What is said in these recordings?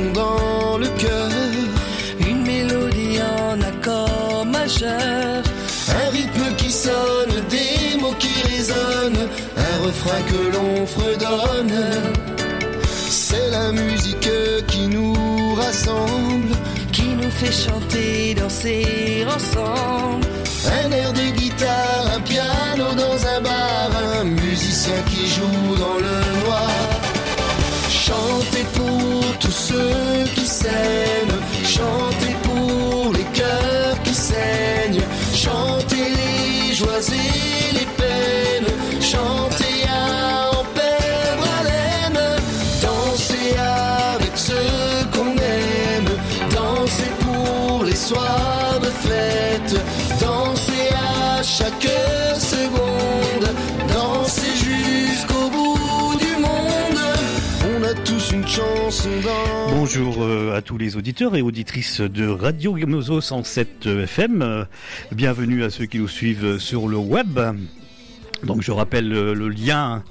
chanson dans le cœur, une mélodie en accord majeur, un rythme qui sonne, des mots qui résonnent, un refrain que l'on fredonne. C'est la musique qui nous rassemble, qui nous fait chanter, danser ensemble. Un air de guitare, un piano dans un bar, un musicien qui joue dans le noir. Chantez pour tous ceux qui s'aiment, chantez pour les cœurs qui saignent, chantez les joies et les peines, chantez à en perdre haleine, dansez avec ceux qu'on aime, dansez pour les soirs de fête, dansez à chaque seconde, dansez jusqu'au bout du monde. On a tous une chanson dans... Bonjour à tous les auditeurs et auditrices de Radio Gemozo 107 FM. Bienvenue à ceux qui nous suivent sur le web. Donc je rappelle le lien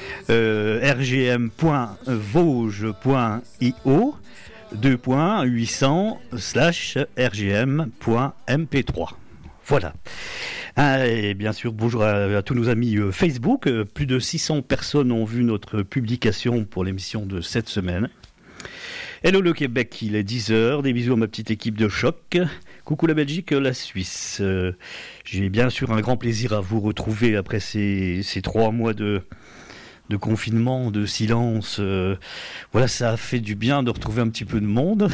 rgm.vauge.io 2.800/rgm.mp3. Voilà. Et bien sûr, bonjour à tous nos amis Facebook. Plus de 600 personnes ont vu notre publication pour l'émission de cette semaine. Hello le Québec, il est 10h. Des bisous à ma petite équipe de choc. Coucou la Belgique, la Suisse. J'ai bien sûr un grand plaisir à vous retrouver après ces 3 mois de confinement, de silence. Voilà, ça a fait du bien de retrouver un petit peu de monde.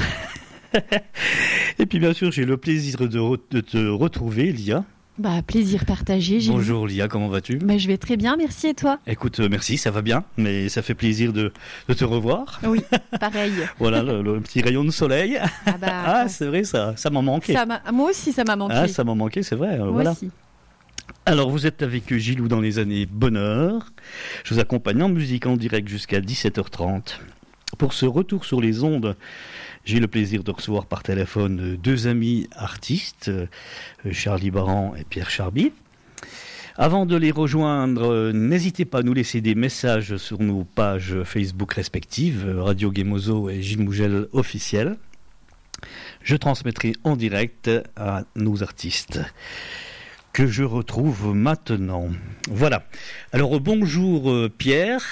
Et puis bien sûr, j'ai le plaisir de te retrouver, Lia. Plaisir partagé. Bonjour Lia, comment vas-tu ? Je vais très bien, merci, et toi ? Écoute, merci, ça va bien, mais ça fait plaisir de te revoir. Oui, pareil. Voilà, le petit rayon de soleil. C'est vrai, ça m'a manqué. Moi aussi, ça m'a manqué. Ah, ça m'a manqué, c'est vrai. Moi voilà. aussi. Alors, vous êtes avec Gilou dans les années bonheur. Je vous accompagne en musique en direct jusqu'à 17h30. Pour ce retour sur les ondes, j'ai le plaisir de recevoir par téléphone 2 amis artistes, Charlie Baran et Pierre Charby. Avant de les rejoindre, n'hésitez pas à nous laisser des messages sur nos pages Facebook respectives, Radio Gemozo et Gilles Mougel officiel. Je transmettrai en direct à nos artistes que je retrouve maintenant. Voilà. Alors bonjour Pierre.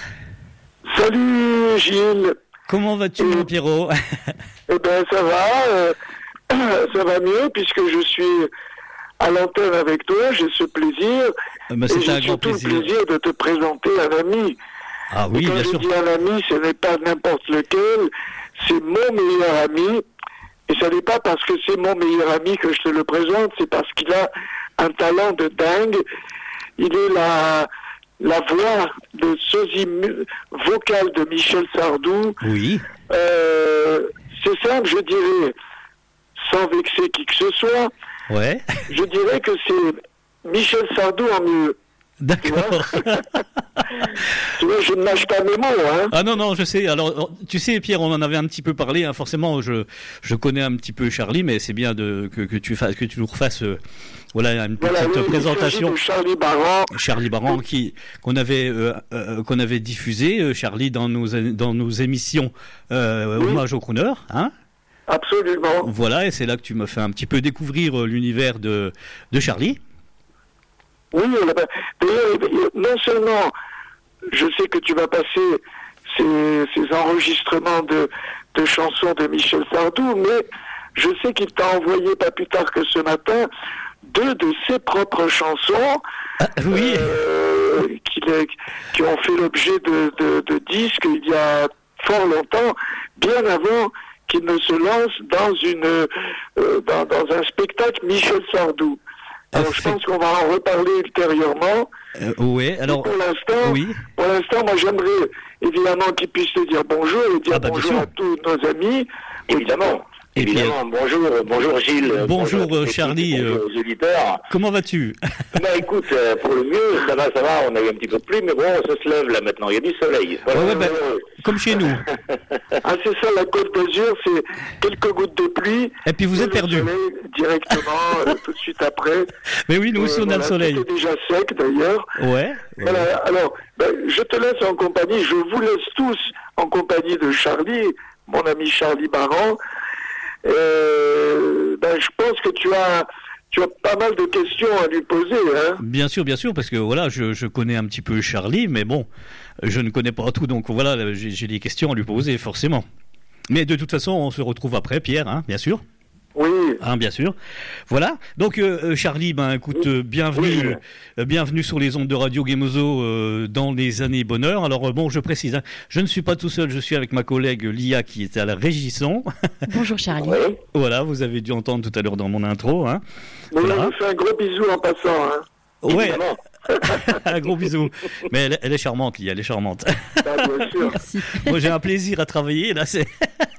Salut Gilles. Comment vas-tu mon Pierrot ? Eh ben ça va mieux puisque je suis à l'antenne avec toi, j'ai ce plaisir. Et j'ai surtout le plaisir de te présenter un ami. Ah oui, bien sûr. Quand je dis un ami, ce n'est pas n'importe lequel, c'est mon meilleur ami. Et ce n'est pas parce que c'est mon meilleur ami que je te le présente, c'est parce qu'il a un talent de dingue. Il est la voix de sosie vocale de Michel Sardou. Oui. C'est simple, je dirais, sans vexer qui que ce soit, ouais. Je dirais que c'est Michel Sardou en mieux. D'accord. Tu vois, je ne mâche pas mes mots, hein. Ah non, je sais. Alors, tu sais, Pierre, on en avait un petit peu parlé. Hein. Forcément, je connais un petit peu Charlie, mais c'est bien que tu nous refasses, une petite présentation. Charlie Baran. Charlie Baran, qu'on avait diffusé, Charlie, dans nos émissions hommage au crooner, hein. Absolument. Voilà, et c'est là que tu m'as fait un petit peu découvrir l'univers de Charlie. Oui, d'ailleurs, non seulement je sais que tu vas passer ces enregistrements de chansons de Michel Sardou, mais je sais qu'il t'a envoyé pas plus tard que ce matin 2 de ses propres chansons oui. qui ont fait l'objet de disques il y a fort longtemps, bien avant qu'il ne se lance dans un spectacle Michel Sardou. Alors je pense qu'on va en reparler ultérieurement. Oui, alors pour l'instant, moi j'aimerais évidemment qu'il puisse te dire bonjour et dire bonjour à tous nos amis. Évidemment. Évidemment, bonjour Gilles. Bonjour Charlie. Bonjour aux auditeurs. Comment vas-tu ? Écoute, pour le mieux, ça va, on a eu un petit peu de pluie, mais bon, ça se lève là maintenant, il y a du soleil. Voilà, comme chez nous. C'est ça, la Côte d'Azur, c'est quelques gouttes de pluie. Et puis vous êtes perdus. Directement, tout de suite après. Mais oui, nous aussi on a le soleil. C'est déjà sec d'ailleurs. Ouais. Voilà, alors, je te laisse en compagnie, je vous laisse tous en compagnie de Charlie. mon ami Charlie Baran. Je pense que tu as pas mal de questions à lui poser, hein. Bien sûr, parce que voilà, je connais un petit peu Charlie, mais bon, je ne connais pas tout, donc voilà, j'ai des questions à lui poser, forcément. Mais de toute façon, on se retrouve après, Pierre, hein, bien sûr. Oui. Hein, bien sûr. Voilà. Donc, Charlie, écoute, bienvenue sur les ondes de Radio Gemozo dans les années bonheur. Alors, je précise, hein, je ne suis pas tout seul, je suis avec ma collègue Lia qui est à la régie son. Bonjour Charlie. Oui. Voilà, vous avez dû entendre tout à l'heure dans mon intro. Hein. Mais Voilà. je vous fais un gros bisou en passant, hein. Ouais, Évidemment. un gros bisou. Mais elle est charmante, Lia, elle est charmante. Bien sûr. Merci. Moi, j'ai un plaisir à travailler, là, c'est...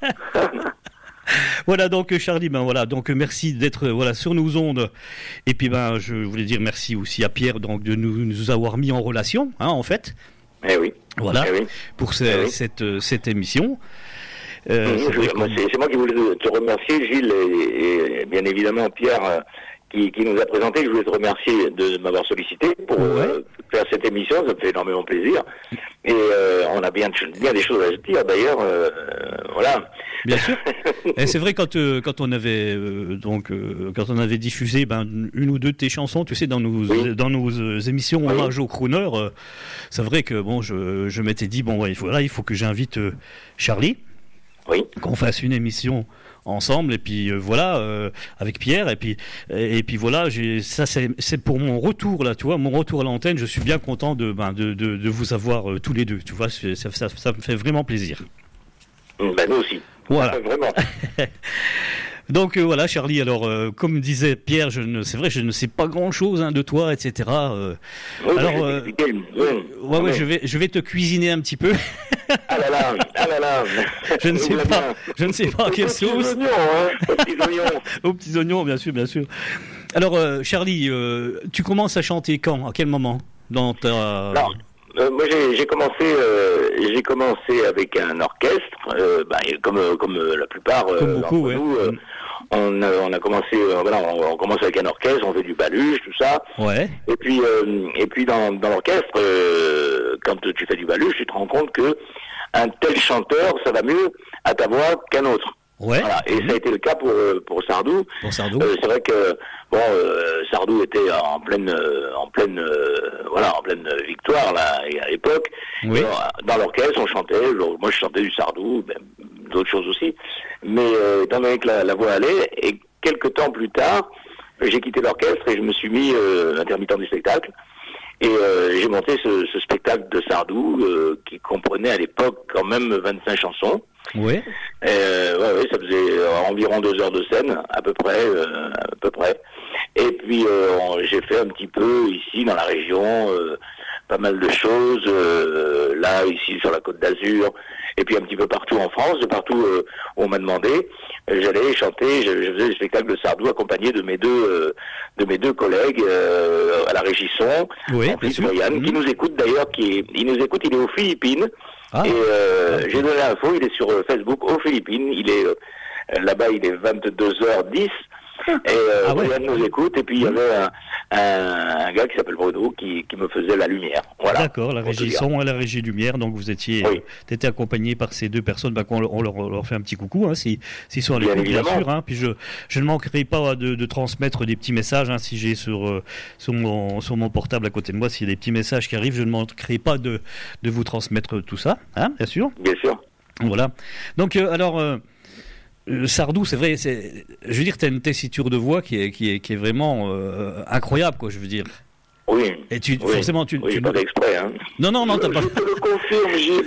Voilà, donc Charlie, voilà, donc merci d'être sur nos ondes. Et puis je voulais dire merci aussi à Pierre donc de nous avoir mis en relation, hein, en fait. Eh oui. Voilà, Eh oui. pour Eh oui. cette émission. C'est moi qui voulais te remercier, Gilles, et bien évidemment Pierre, qui nous a présenté. Je voulais te remercier de m'avoir sollicité pour faire cette émission. Ça me fait énormément plaisir. Et on a bien des choses à se dire, d'ailleurs. Voilà. Bien sûr. Et c'est vrai quand on avait quand on avait diffusé une ou deux de tes chansons, tu sais, dans nos émissions hommage aux crooners, c'est vrai que je m'étais dit il faut que j'invite Charlie. Oui. Qu'on fasse une émission ensemble et puis avec Pierre et puis voilà, ça c'est pour mon retour là, tu vois, mon retour à l'antenne. Je suis bien content de vous avoir tous les deux, tu vois, ça me fait vraiment plaisir. Nous aussi. Voilà. Vraiment. Donc voilà, Charlie, alors comme disait Pierre, je ne sais pas grand-chose de toi, etc. Alors, je vais te cuisiner un petit peu. Ah là là. Je ne sais pas quelle sauce. Aux petits oignons, bien sûr. Alors, Charlie, tu commences à chanter quand? À quel moment dans ta... Moi, j'ai commencé avec un orchestre, comme la plupart d'entre nous. On a commencé, on commence avec un orchestre, on fait du baluche, tout ça. Ouais. Et puis dans l'orchestre, quand tu fais du baluche, tu te rends compte que un tel chanteur, ça va mieux à ta voix qu'un autre. Ouais. Voilà. Et ça a été le cas pour Sardou. C'est vrai que Sardou était en pleine victoire là à l'époque. Oui. Et dans l'orchestre, on chantait. Moi, je chantais du Sardou, d'autres choses aussi. Mais étant donné que la voix allait, et quelques temps plus tard, j'ai quitté l'orchestre et je me suis mis intermittent du spectacle. Et j'ai monté ce spectacle de Sardou qui comprenait à l'époque quand même 25 chansons. Oui. Ça faisait environ 2 heures de scène, à peu près. Et puis j'ai fait un petit peu ici dans la région, pas mal de choses. Là, ici sur la Côte d'Azur, et puis un petit peu partout en France, partout où on m'a demandé. J'allais chanter, je faisais des spectacles de Sardou accompagné de mes deux collègues à la régie son, Brian, qui nous écoute d'ailleurs, il nous écoute, il est aux Philippines. Ah. Et j'ai donné l'info, il est sur Facebook aux Philippines, il est là-bas, il est 22h10. Et Brian nous écoute, et puis il y avait un gars qui s'appelle Bruno qui me faisait la lumière. Voilà. D'accord, la régie son et la régie lumière, donc vous étiez t'étais accompagné par ces deux personnes, on leur fait un petit coucou, hein, s'ils sont à l'écoute, bien sûr, hein, puis je ne manquerai pas de transmettre des petits messages, hein, si j'ai sur mon portable à côté de moi, s'il y a des petits messages qui arrivent, je ne manquerai pas de vous transmettre tout ça, hein, bien sûr. Bien sûr. Voilà. Donc Sardou, c'est vrai, je veux dire, tu as une tessiture de voix qui est vraiment incroyable, quoi, je veux dire. Oui. Et forcément, tu pas d'exprès, hein. Non, t'as pas. Je te le confirme, Gilles,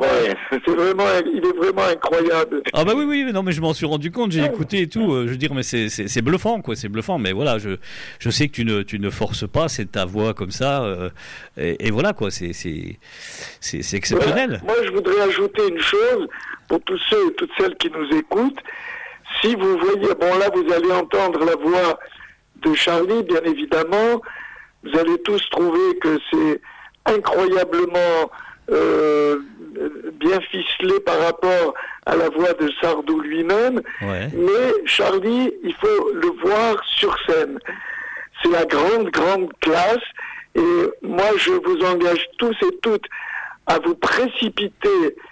il est vraiment incroyable. Ah bah oui, non, mais je m'en suis rendu compte, j'ai écouté et tout, je veux dire, mais c'est bluffant, quoi, c'est bluffant, mais voilà, je sais que tu ne forces pas, c'est ta voix comme ça, et voilà, quoi, c'est exceptionnel. Moi, je voudrais ajouter une chose, pour tous ceux et toutes celles qui nous écoutent, si vous voyez, là, vous allez entendre la voix de Charlie, bien évidemment. Vous allez tous trouver que c'est incroyablement bien ficelé par rapport à la voix de Sardou lui-même. Ouais. Mais Charlie, il faut le voir sur scène. C'est la grande classe. Et moi, je vous engage tous et toutes à vous précipiter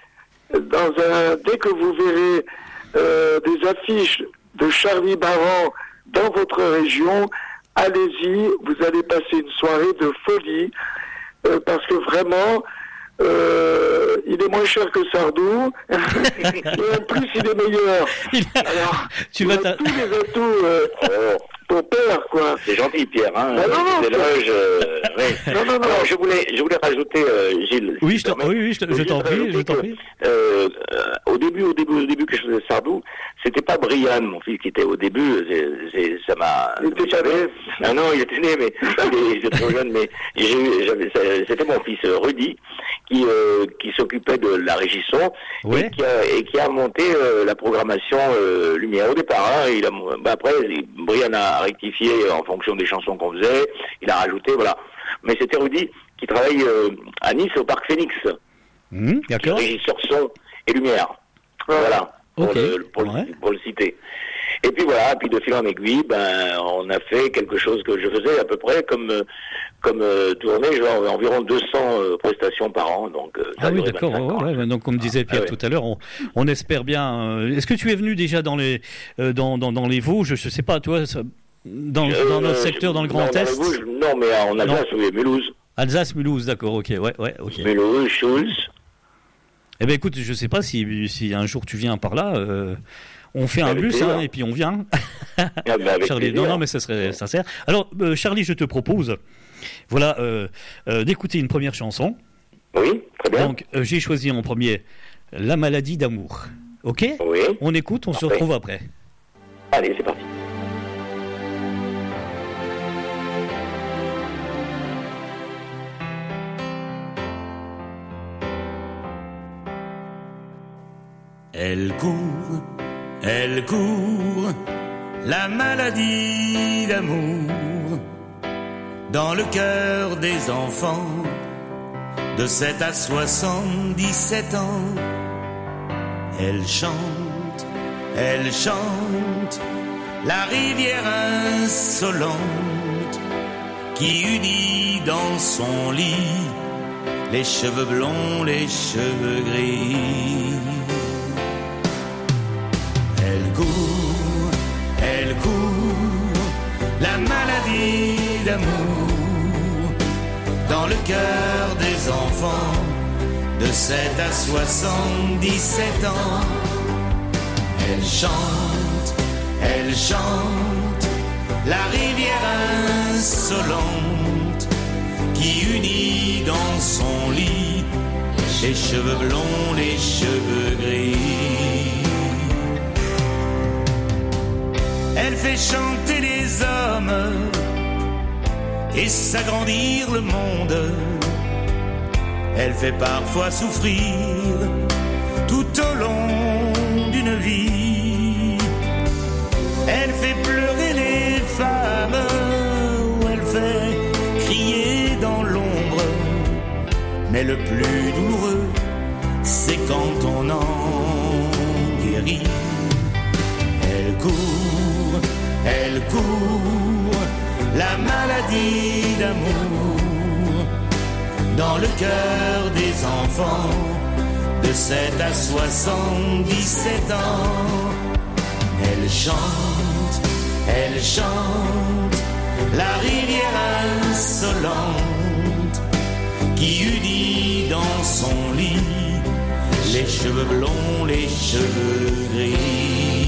dès que vous verrez des affiches de Charlie Baran dans votre région, allez-y, vous allez passer une soirée de folie, parce que vraiment, il est moins cher que Sardou, et en plus il est meilleur. Alors, tu il a tous les atouts pour père, quoi. C'est gentil, Pierre, hein. Non, oui. Non. Alors, je voulais rajouter, Gilles. Oui, je t'en prie. Au début que je faisais Sardou, c'était pas Brian, mon fils, qui était au début. Ça m'a. Il était pas né. Non, il était né, mais il était trop jeune. Mais c'était mon fils Rudy qui s'occupait de la régie son et qui a monté la programmation lumière au départ. Hein, après, Brian a rectifié en fonction des chansons qu'on faisait. Il a rajouté, voilà. Mais c'était Rudy qui travaille à Nice au Parc Phoenix. D'accord. Régisseur son et lumière. Voilà. Pour le citer. Et puis voilà, puis de fil en aiguille, on a fait quelque chose que je faisais à peu près comme tournée, genre environ 200 prestations par an. Donc, oui, d'accord. Donc, comme disait Pierre tout à l'heure, on espère bien. Est-ce que tu es venu déjà dans les Vosges? Je sais pas, toi, dans notre secteur, dans le Grand Est? Non, mais en Alsace, oui, Mulhouse. Alsace, Mulhouse, d'accord, ok. Mulhouse, Schulz. Eh bien, écoute, je sais pas si un jour tu viens par là. On fait un bus et puis on vient. Charlie, non, mais ça serait sincère. Alors, Charlie, je te propose, voilà, d'écouter une première chanson. Oui, très bien. Donc, j'ai choisi en premier La maladie d'amour. Ok ? Oui. On écoute, on se retrouve après. Allez, c'est parti. Elle court, la maladie d'amour, dans le cœur des enfants, de 7 à 77 ans. Elle chante, la rivière insolente, qui unit dans son lit les cheveux blonds, les cheveux gris. Elle court, la maladie d'amour, dans le cœur des enfants, de 7 à 77 ans. Elle chante, la rivière insolente, qui unit dans son lit les cheveux blonds, les cheveux gris. Elle fait chanter les hommes et s'agrandir le monde. Elle fait parfois souffrir tout au long d'une vie. Elle fait pleurer les femmes, ou elle fait crier dans l'ombre. Mais le plus douloureux, c'est quand on en guérit. Elle court, la maladie d'amour, dans le cœur des enfants, de 7 à 77 ans. Elle chante, la rivière insolente, qui unit dans son lit les cheveux blonds, les cheveux gris.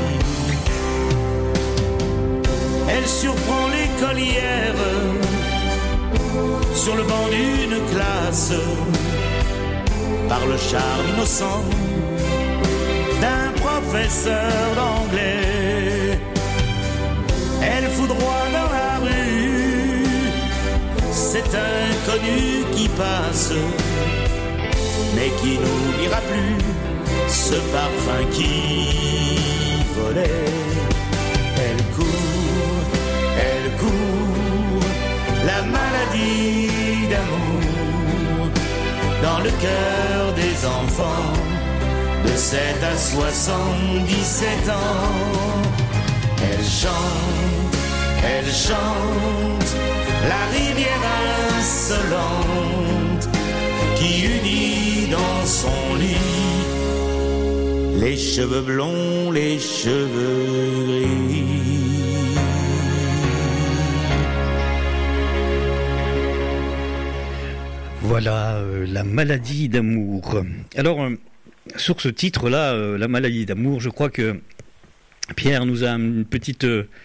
Elle surprend l'écolière sur le banc d'une classe, par le charme innocent d'un professeur d'anglais. Elle foudroie dans la rue cet inconnu qui passe, mais qui n'oubliera plus ce parfum qui volait. Elle court, la maladie d'amour, dans le cœur des enfants, de 7 à 77 ans. Elle chante, la rivière insolente, qui unit dans son lit cheveux blonds, les cheveux gris. Voilà, la maladie d'amour. Alors, sur ce titre-là, la maladie d'amour, je crois que Pierre nous a une petite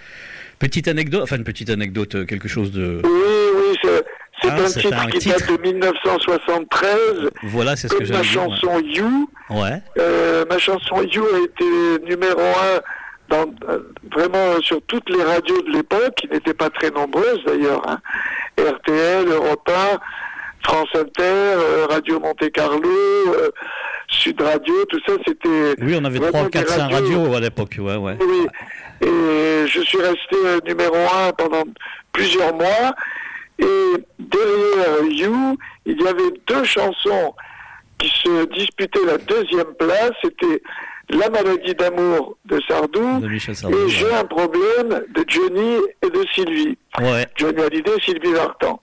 anecdote, quelque chose de... Oui, c'est un titre qui date de 1973. Voilà, c'est ce que j'allais dire. Ma chanson You. Ouais. Ma chanson You a été numéro 1 vraiment sur toutes les radios de l'époque, qui n'étaient pas très nombreuses d'ailleurs. Hein. RTL, Europe 1, France Inter, Radio Monte Carlo, Sud Radio, tout ça, c'était... Oui, on avait 3, 4, 5 radios à l'époque, ouais. Oui, et je suis resté numéro 1 pendant plusieurs mois, et derrière You, il y avait 2 chansons qui se disputaient la 2e place, c'était La maladie d'amour de Sardou, et J'ai un problème de Johnny et de Sylvie. Ouais. Johnny Hallyday et Sylvie Vartan.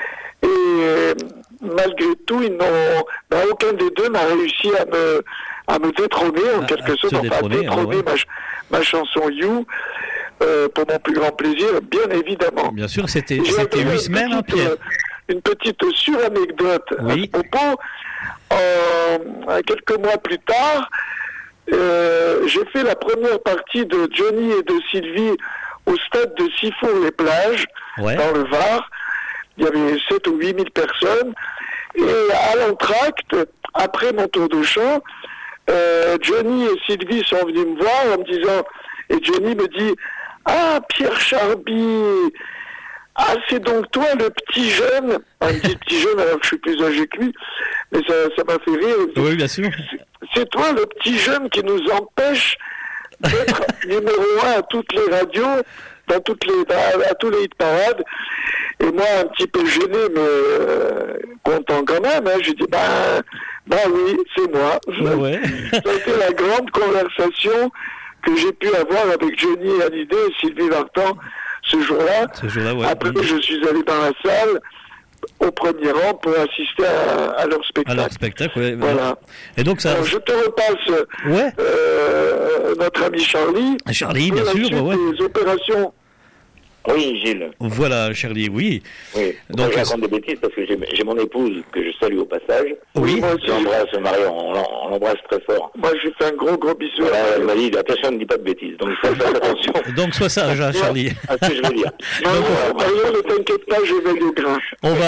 Et malgré tout, aucun des deux n'a réussi à me détrôner, en quelque sorte, détrôner ma chanson You, pour mon plus grand plaisir, bien évidemment. Bien sûr, c'était 8 semaines, hein, Pierre. Une petite sur-anecdote à ce propos. Quelques mois plus tard, j'ai fait la première partie de Johnny et de Sylvie au stade de Sifour-les-Plages, dans le Var. Il y avait 7 ou 8 000 personnes. Et à l'entracte, après mon tour de chant, Johnny et Sylvie sont venus me voir en me disant, et Johnny me dit, « Ah, Pierre Charby, c'est donc toi le petit jeune ?» Il me dit petit jeune alors que je suis plus âgé que lui, mais ça m'a fait rire. Oui, bien sûr. C'est toi le petit jeune qui nous empêche d'être numéro 1 à toutes les radios, à tous les hit parades. Et moi, un petit peu gêné, mais content quand même, hein, je dis, oui, c'est moi. Ouais. Ça a été la grande conversation que j'ai pu avoir avec Johnny Hallyday et Sylvie Vartan ce jour-là. Ouais. Après, je suis allé dans la salle, au premier rang, pour assister à leur spectacle. Ouais. Voilà. Et donc ça... Alors, je te repasse notre ami Charlie. Charlie, bien sûr, ouais. Les opérations... Oui, Gilles. Voilà, Charlie, oui. Donc, je raconte des bêtises parce que j'ai mon épouse que je salue au passage. Oui. J'embrasse Marion, on l'embrasse très fort. Moi, je fais un gros bisou. Voilà, elle m'a dit, attention, ne dis pas de bêtises. Donc, il faut faire attention. Donc, sois sage, Charlie. À ce que je veux dire. Non, Marion, ne t'inquiète pas, je vais le grain.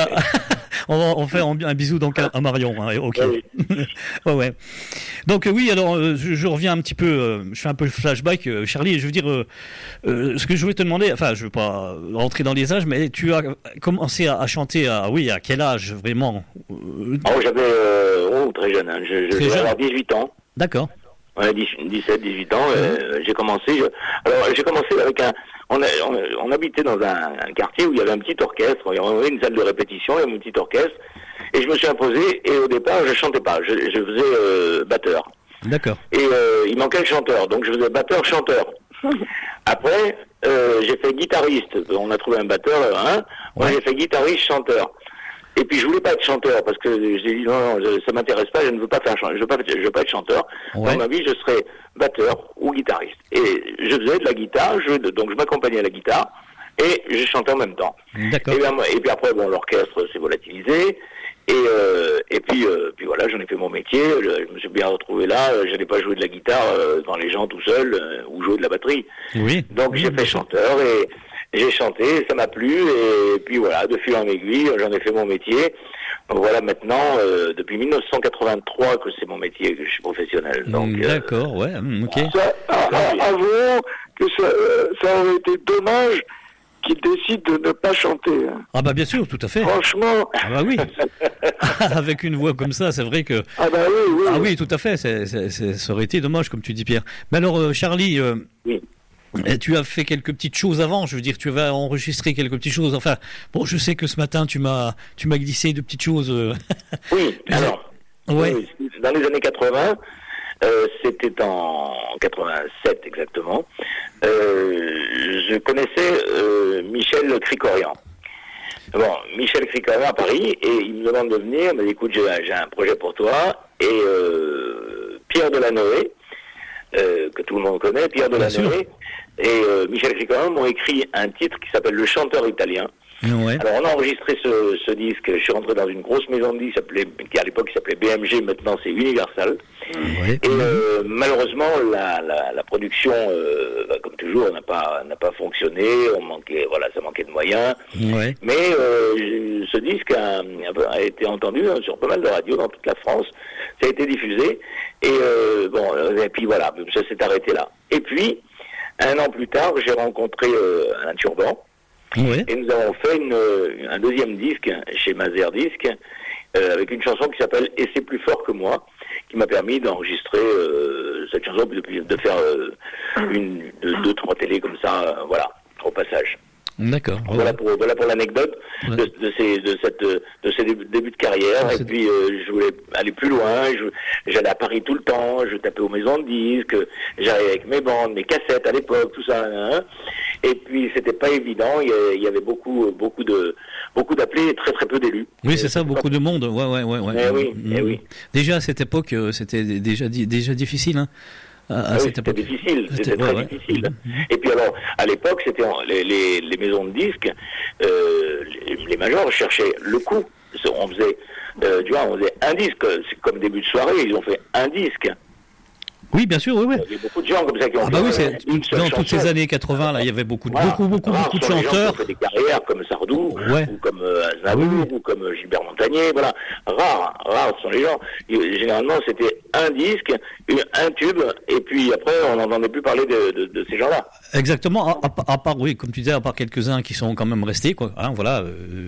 On fait un bisou donc à Marion, hein, ok. Oui. ouais. Donc oui, alors je reviens un petit peu, je fais un peu le flashback, Charlie. Je veux dire, ce que je voulais te demander, enfin, je veux pas rentrer dans les âges, mais tu as commencé à chanter à quel âge vraiment? J'avais très jeune, hein. Je devais avoir 18 ans. D'accord. Ouais, 17, 18 ans, j'ai commencé. J'ai commencé avec on habitait dans un quartier où il y avait un petit orchestre, il y avait une salle de répétition, il y avait un petit orchestre, et je me suis imposé, et au départ, je chantais pas, je faisais batteur. D'accord. Et il manquait le chanteur, donc je faisais batteur-chanteur. Après, j'ai fait guitariste, on a trouvé un batteur, moi j'ai fait guitariste-chanteur. Et puis je voulais pas être chanteur parce que j'ai dit non, ça m'intéresse pas, je ne veux pas faire je veux pas être chanteur. Dans ma vie, je serais batteur ou guitariste. Et je faisais de la guitare, donc je m'accompagnais à la guitare et je chantais en même temps. D'accord. Et puis après, l'orchestre s'est volatilisé et puis voilà, j'en ai fait mon métier. Je me suis bien retrouvé là. J'allais pas jouer de la guitare devant les gens tout seul ou jouer de la batterie. Oui. Donc j'ai fait chanteur et j'ai chanté, ça m'a plu, et puis voilà, de fil en aiguille, j'en ai fait mon métier. Voilà, maintenant, depuis 1983 que c'est mon métier, que je suis professionnel. Donc, d'accord, ouais, ok. Avouons que ça aurait été dommage qu'il décide de ne pas chanter. Hein. Ah bah bien sûr, tout à fait. Franchement. Ah bah oui. Avec une voix comme ça, c'est vrai que... Ah bah oui. Ah oui, tout à fait, ça aurait été dommage, comme tu dis, Pierre. Mais alors, Charlie... Oui. Tu as fait quelques petites choses avant, je veux dire, tu vas enregistrer quelques petites choses. Enfin, bon, je sais que ce matin, tu m'as glissé de petites choses. Oui, alors, ouais. Dans les années 80, c'était en 87 exactement, je connaissais Michel Krikorian. Bon, Michel Krikorian à Paris, et il me demande de venir, il m'a dit, écoute, j'ai un projet pour toi, et Pierre Delanoë que tout le monde connaît, Pierre Delanoë et Michel Gricon m'ont écrit un titre qui s'appelle Le chanteur italien. Ouais. Alors on a enregistré ce disque, je suis rentré dans une grosse maison de disques qui à l'époque s'appelait BMG, maintenant c'est Universal. Ouais. Et malheureusement la production, comme toujours, n'a pas fonctionné, ça manquait de moyens. Ouais. Mais ce disque a été entendu sur pas mal de radios dans toute la France, ça a été diffusé, et puis voilà, ça s'est arrêté là. Et puis, un an plus tard, j'ai rencontré Alain Turban, et nous avons fait un deuxième disque chez Mazer Disque, avec une chanson qui s'appelle « Et c'est plus fort que moi », qui m'a permis d'enregistrer cette chanson, de faire deux, trois télés comme ça, voilà, au passage. D'accord. Voilà pour l'anecdote de ces débuts de carrière. Et puis je voulais aller plus loin. J'allais à Paris tout le temps. Je tapais aux maisons de disques. J'arrivais avec mes bandes, mes cassettes à l'époque, tout ça. Hein. Et puis c'était pas évident. Il y avait beaucoup d'appelés et très très peu d'élus. Oui, c'est ça, beaucoup de monde. Ouais. Oui. Déjà à cette époque, c'était déjà difficile. Hein. C'était difficile, c'était très difficile. Et puis alors, à l'époque, c'était les maisons de disques, les majors cherchaient le coup. On faisait un disque, c'est comme début de soirée, ils ont fait un disque. Oui, bien sûr, oui. Il y a beaucoup de gens comme ça qui ont fait dans toutes ces années 80, là, il y avait beaucoup de chanteurs. Qui ont fait des carrières comme Sardou, ou comme Aznavour, ou comme Gilbert Montagnier, voilà. Rares sont les gens. Généralement, c'était un disque, un tube, et puis après, on n'entendait plus parler de ces gens-là. Exactement, à part, oui, comme tu disais, à part quelques-uns qui sont quand même restés, quoi. Hein, voilà.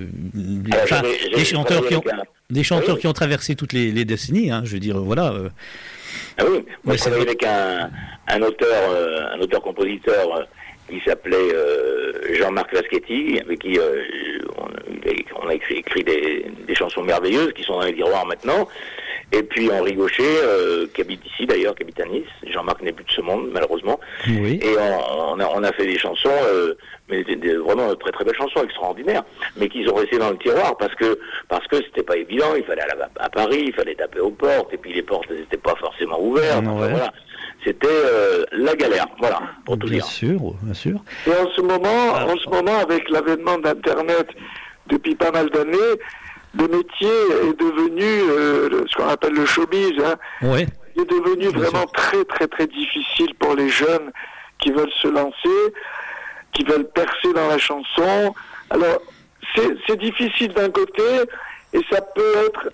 Des chanteurs qui ont traversé toutes les décennies, hein, je veux dire, voilà. Ah oui, moi je travaillais avec un auteur-compositeur qui s'appelait Jean-Marc Vaschetti, avec qui on a écrit des chansons merveilleuses qui sont dans les tiroirs maintenant. Et puis Henri Gaucher, qui habite ici d'ailleurs, qui habite à Nice. Jean-Marc n'est plus de ce monde, malheureusement. Oui. Et on a fait des chansons, mais vraiment très très belles chansons, extraordinaires, mais qui sont restées dans le tiroir parce que c'était pas évident. Il fallait aller à Paris, il fallait taper aux portes, et puis les portes n'étaient pas forcément ouvertes. Voilà. C'était la galère, voilà, pour tout dire. Bien sûr. Et en ce moment, avec l'avènement d'Internet depuis pas mal d'années, le métier est devenu ce qu'on appelle le showbiz. Hein. Ouais. Il est devenu vraiment très très très difficile pour les jeunes qui veulent se lancer, qui veulent percer dans la chanson. Alors c'est difficile d'un côté et ça peut être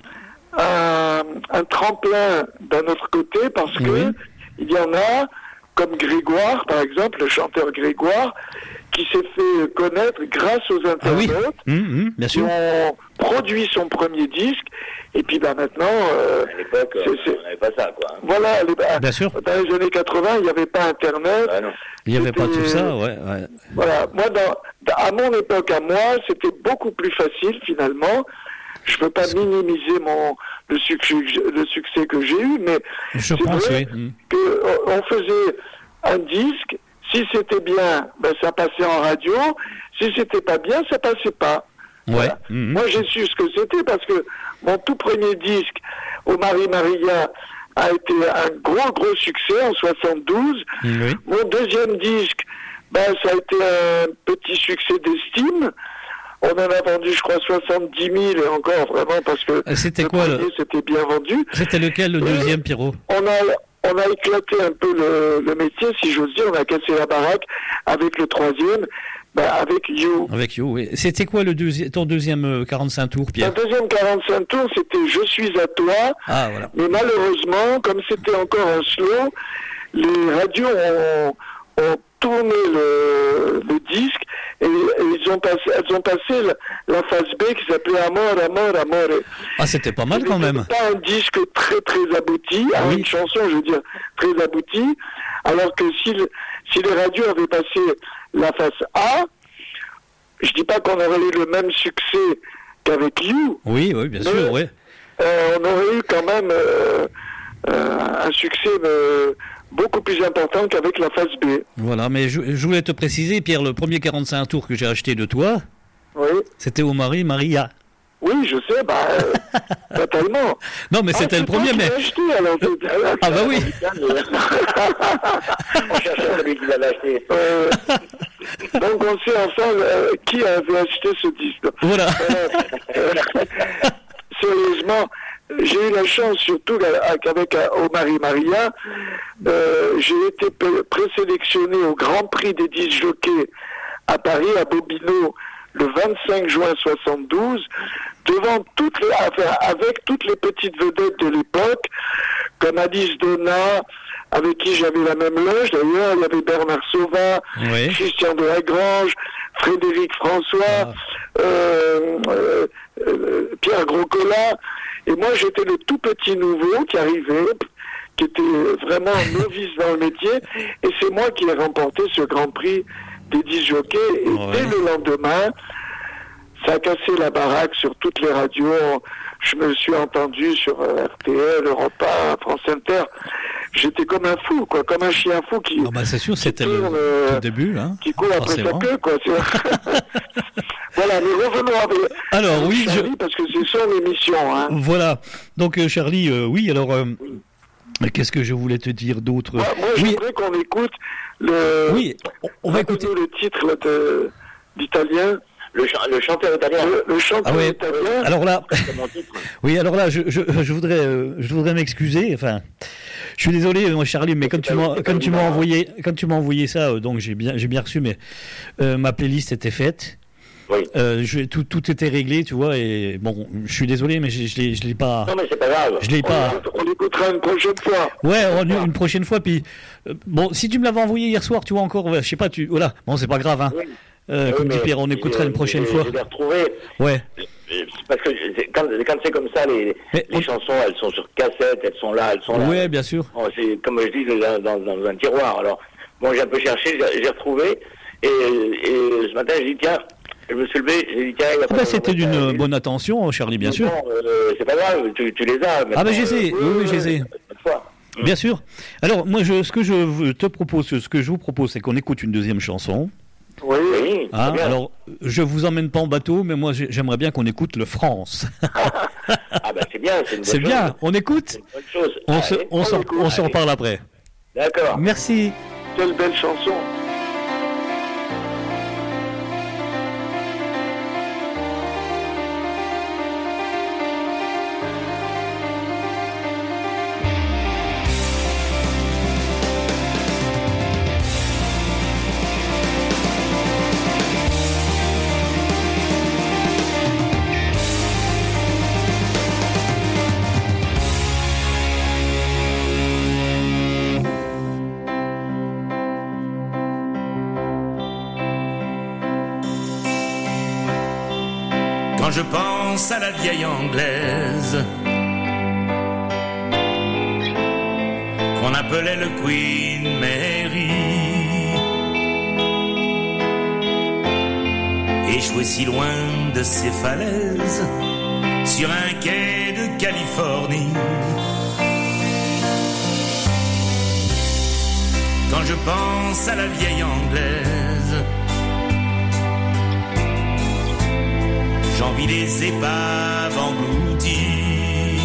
un tremplin d'un autre côté parce que il y en a comme Grégoire par exemple, le chanteur Grégoire, qui s'est fait connaître grâce aux internautes, bien sûr. qui ont produit son premier disque, et puis maintenant... à l'époque, on n'avait pas ça, quoi. Voilà, bien sûr. Dans les années 80, il n'y avait pas Internet. Ah non. Il n'y avait pas tout ça, ouais. Voilà, moi, à mon époque, à moi, c'était beaucoup plus facile, finalement. Je ne veux pas minimiser le succès que j'ai eu, mais je pense, qu'on faisait un disque. Si c'était bien, ça passait en radio. Si c'était pas bien, ça passait pas. Ouais. Voilà. Moi, j'ai su ce que c'était parce que mon tout premier disque, Au Marie-Maria, a été un gros succès en 72. Mon deuxième disque, ça a été un petit succès d'estime. On en a vendu, je crois, 70 000 et encore vraiment parce que c'était quoi c'était bien vendu. C'était lequel le deuxième, Pierrot? On a éclaté un peu le métier, si j'ose dire. On a cassé la baraque avec le troisième, avec You. Avec You, oui. C'était quoi ton deuxième 45 tours, Pierre? Le deuxième 45 tours, c'était Je suis à toi. Ah, voilà. Mais malheureusement, comme c'était encore un slow, les radios ont tourné le disque et elles ont passé la phase B qui s'appelait Amore. Ah, c'était pas mal quand même. C'était pas un disque très très abouti, une chanson, je veux dire, très aboutie, alors que si les radios avaient passé la phase A, je dis pas qu'on aurait eu le même succès qu'avec You. Oui, bien sûr, oui. On aurait eu quand même un succès beaucoup plus important qu'avec la phase B. Voilà, mais je voulais te préciser, Pierre, le premier 45 tours que j'ai acheté de toi, c'était au Marie-Maria. Oui, je sais, totalement. Non, mais c'était le premier, mais... Acheté, alors, Ah bah oui. On cherchait celui qui l'avait acheté. Donc on sait ensemble qui avait acheté ce disque. Voilà. Sérieusement, j'ai eu la chance, surtout avec Omar et Maria, j'ai été présélectionné au Grand Prix des disques jockeys à Paris, à Bobino, le 25 juin 72, devant avec toutes les petites vedettes de l'époque, comme Alice Donna, avec qui j'avais la même loge d'ailleurs, il y avait Bernard Sauvin, Oui. Christian Delagrange, Frédéric François, Pierre Groscola, et moi j'étais le tout petit nouveau qui arrivait, qui était vraiment novice dans le métier, et c'est moi qui ai remporté ce Grand Prix des disques jockeys, et dès le lendemain, ça a cassé la baraque sur toutes les radios. Je me suis entendu sur RTL, Europe 1, France Inter. J'étais comme un fou, quoi, comme un chien fou qui. Ah bah c'est sûr, c'était le tout début, hein. Qui court après sa queue, quoi. Voilà, mais revenons avec. Alors oui, Charlie, parce que c'est son émission, hein. Voilà. Donc Charlie, oui. Alors, qu'est-ce que je voulais te dire d'autre? Moi, j'aimerais qu'on écoute le. Oui, on va écouter le titre là, d'italien. Le chanteur italien. Le chanteur italien. Alors là, oui, alors là, je voudrais m'excuser. Enfin, je suis désolé, moi, Charlie, mais quand tu m'as envoyé ça, donc j'ai bien reçu, mais ma playlist était faite. Oui. Tout était réglé, tu vois, et bon, je suis désolé, mais je l'ai pas. Non, mais c'est pas grave. Je l'ai pas. On l'écoutera une prochaine fois. Ouais, une prochaine fois. Puis bon, si tu me l'avais envoyé hier soir, tu vois encore, je sais pas, voilà. Bon, c'est pas grave, hein. Oui. Comme dit Pierre, on écoutera une prochaine fois. Je l'ai retrouvé. Ouais. Parce que quand c'est comme ça, les chansons, elles sont sur cassette, elles sont là. Ouais, bien sûr. Bon, c'est comme je dis dans un tiroir. Alors, bon, j'ai un peu cherché, j'ai retrouvé, et ce matin, j'ai dit tiens. Je me suis levé, j'ai dit tiens. C'était d'une bonne attention, Charlie, bien sûr. Bon, c'est pas grave, tu les as. Ah ben je les ai, oui, je les ai. Bien sûr. Alors moi, ce que je vous propose, c'est qu'on écoute une deuxième chanson. Oui. Hein, alors, je vous emmène pas en bateau, mais moi, j'aimerais bien qu'on écoute le France. Ah ben c'est bien, c'est une bonne chose. C'est bien, on écoute. C'est une bonne chose. On s'en reparle après. D'accord. Merci. Quelle belle chanson. Quand je pense à la vieille anglaise qu'on appelait le Queen Mary, échouée si loin de ses falaises sur un quai de Californie. Quand je pense à la vieille anglaise, j'envie les épaves englouties.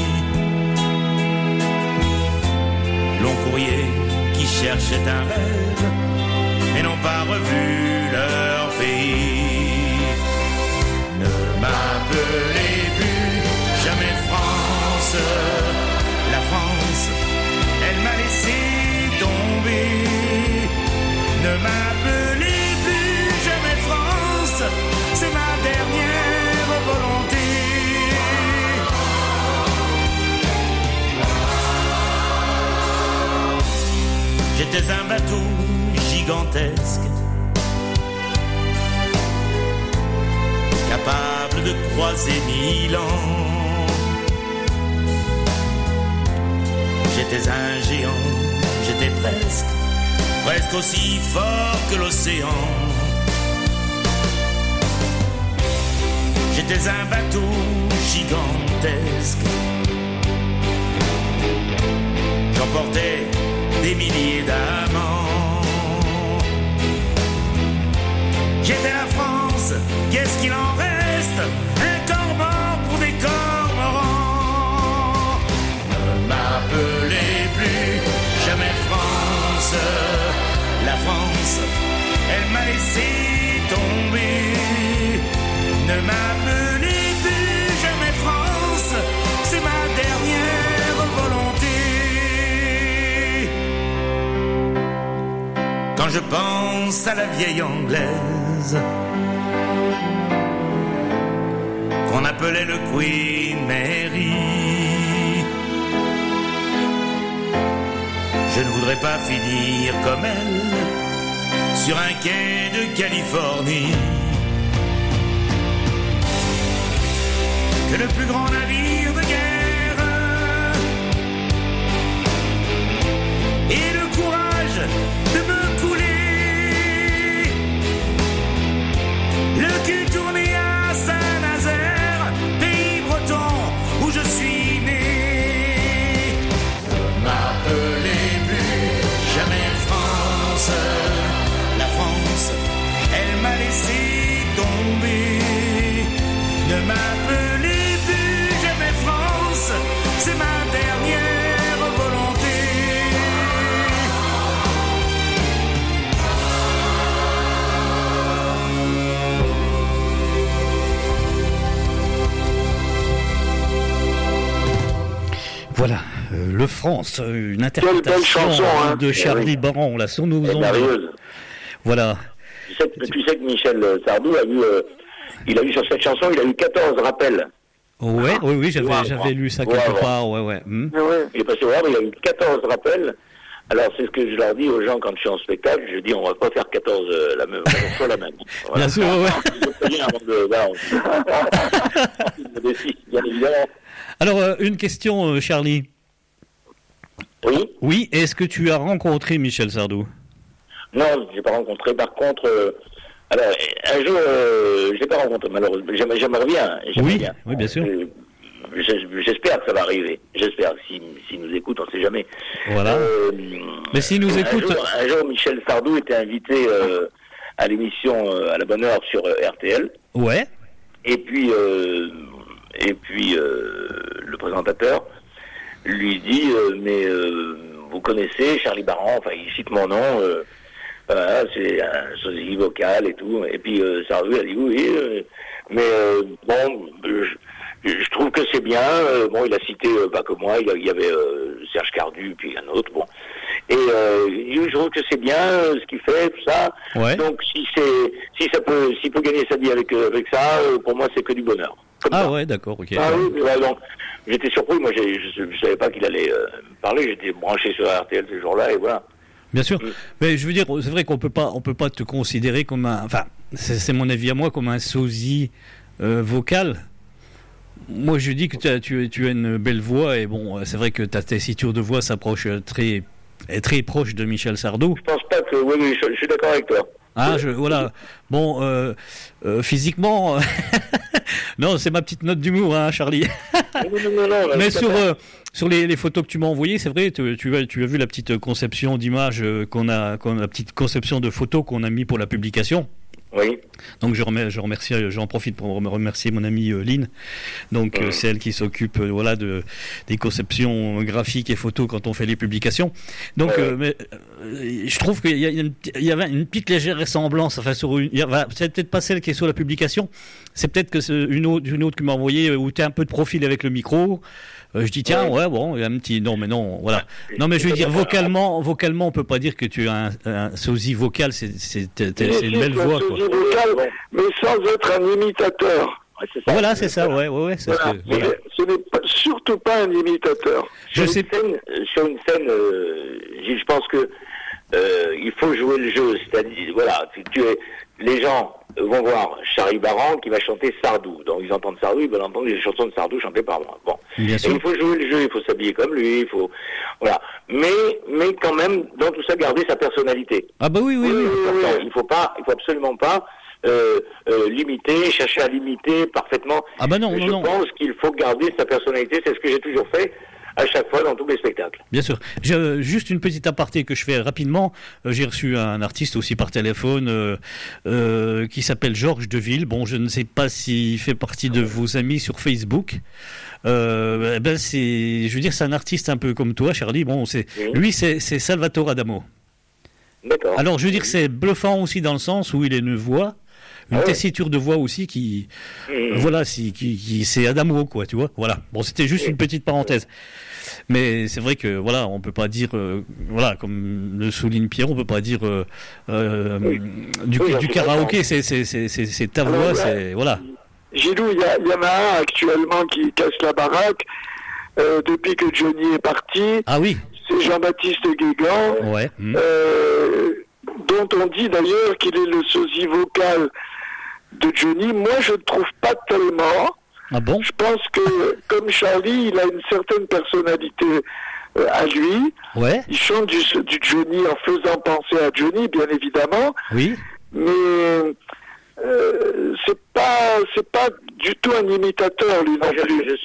Long courrier qui cherchait un rêve, mais n'ont pas revu leur pays. Ne m'appelez plus jamais France. La France, elle m'a laissé tomber. Ne m'appelez plus jamais France, c'est ma dernière volonté. J'étais un bateau gigantesque, capable de croiser 1000 ans. J'étais un géant, j'étais presque aussi fort que l'océan. J'étais un bateau gigantesque, j'emportais des milliers d'amants. J'étais la France, qu'est-ce qu'il en reste? Un corps mort pour quand je pense à la vieille anglaise qu'on appelait le Queen Mary. Je ne voudrais pas finir comme elle sur un quai de Californie. Que le plus grand navire de guerre ait le courage de me couler, le cul tourné à Saint-Nazaire, pays breton où je suis né. Ne m'appelez plus jamais France, la France, elle m'a laissé tomber. Ne m'appelez plus jamais France, c'est ma dernière volonté. Voilà, le France, une interprétation chanson, hein. de Charlie Baron, la son nous ondes. Merveilleuse. Voilà. Tu sais que Michel Sardou a eu sur cette chanson, il a eu 14 rappels. Ouais, oui, j'avais lu ça quelque part, ouais. Ouais. Il est passé au mais il a eu 14 rappels. Alors, c'est ce que je leur dis aux gens quand je suis en spectacle. Je dis, on va pas faire 14 la même. Voilà. Bien sûr, ouais. Bien évidemment. Alors, une question, Charlie. Oui. Oui, est-ce que tu as rencontré Michel Sardou? Non, je l'ai pas rencontré. Par contre, alors, un jour, je l'ai pas rencontré, malheureusement. J'aimerais bien. Oui, bien sûr. J'espère que ça va arriver. J'espère. S'il nous écoute, on ne sait jamais. Voilà. Mais s'il nous écoute... Un jour, Michel Sardou était invité à l'émission à la bonne heure sur RTL. Ouais. Et puis le présentateur lui dit mais vous connaissez Charlie Baron, enfin il cite mon nom, c'est un sosie vocal et tout. Et puis Sardou a dit oui, mais bon, je trouve que c'est bien. Bon, il a cité pas que moi, il y avait Serge Cardu puis un autre. Bon, et je trouve que c'est bien ce qu'il fait, tout ça. Ouais. Donc s'il peut gagner sa vie avec ça, pour moi c'est que du bonheur. Comme ça. Ouais, d'accord, ok. Ah oui, ouais, donc j'étais surpris. Moi, je savais pas qu'il allait parler. J'étais branché sur RTL ce jour-là et voilà. Bien sûr, mais je veux dire, c'est vrai qu'on peut pas te considérer comme un, enfin, c'est mon avis à moi, comme un sosie vocal. Moi, je dis que tu as une belle voix et bon, c'est vrai que ta tessiture de voix s'approche très proche de Michel Sardou. Je pense pas que, oui, je suis d'accord avec toi. Ah, voilà. Bon, physiquement, non, c'est ma petite note d'humour, hein, Charlie. Non, mais sur les photos que tu m'as envoyées, c'est vrai, tu as vu la petite conception d'image la petite conception de photos qu'on a mis pour la publication. Oui. Donc j'en profite pour remercier mon amie Lynn. Donc c'est elle qui s'occupe des conceptions graphiques et photos quand on fait les publications. Donc mais je trouve qu'il y avait une petite légère ressemblance. Enfin c'est peut-être pas celle qui est sur la publication. C'est peut-être que une autre qui m'a envoyé où tu as un peu de profil avec le micro. Je dis tiens bon il y a un petit non voilà non mais je veux dire vocalement on peut pas dire que tu as un sosie vocal, c'est une belle voix quoi. Vocal, mais sans être un imitateur. Ouais, c'est ça. Voilà c'est ça ouais c'est voilà. Ce n'est surtout pas un imitateur. Sur une scène Gilles, je pense que il faut jouer le jeu, c'est-à-dire voilà, les gens vont voir Charlie Baron qui va chanter Sardou. Donc ils entendent Sardou, ils veulent entendre les chansons de Sardou chantées par moi. Bon. Bien sûr. Et il faut jouer le jeu, il faut s'habiller comme lui, il faut voilà. Mais quand même dans tout ça garder sa personnalité. Ah bah oui. Il faut absolument pas chercher à l'imiter parfaitement. Ah bah non. Je pense qu'il faut garder sa personnalité, c'est ce que j'ai toujours fait. À chaque fois dans tous les spectacles. Bien sûr. Juste une petite aparté que je fais rapidement. J'ai reçu un artiste aussi par téléphone qui s'appelle Georges Deville. Bon, je ne sais pas s'il fait partie de vos amis sur Facebook. C'est un artiste un peu comme toi, Charlie. Bon, lui, c'est Salvatore Adamo. D'accord. Alors, je veux dire, c'est bluffant aussi dans le sens où il a une voix une tessiture de voix aussi qui voilà, qui c'est Adamo, quoi, tu vois. Voilà. Bon, c'était juste une petite parenthèse. Mais c'est vrai que voilà, on peut pas dire voilà, comme le souligne Pierrot, on peut pas dire du karaoké, c'est ta voix, c'est voilà. Gilou, il y en a un actuellement qui casse la baraque depuis que Johnny est parti. Ah oui. C'est Jean-Baptiste Guégan, ouais. dont on dit d'ailleurs qu'il est le sosie vocal de Johnny. Moi, je ne trouve pas tellement. Ah bon? Je pense que, comme Charlie, il a une certaine personnalité à lui. Ouais. Il chante du Johnny en faisant penser à Johnny, bien évidemment. Oui. Mais c'est pas du tout un imitateur, lui non plus. Je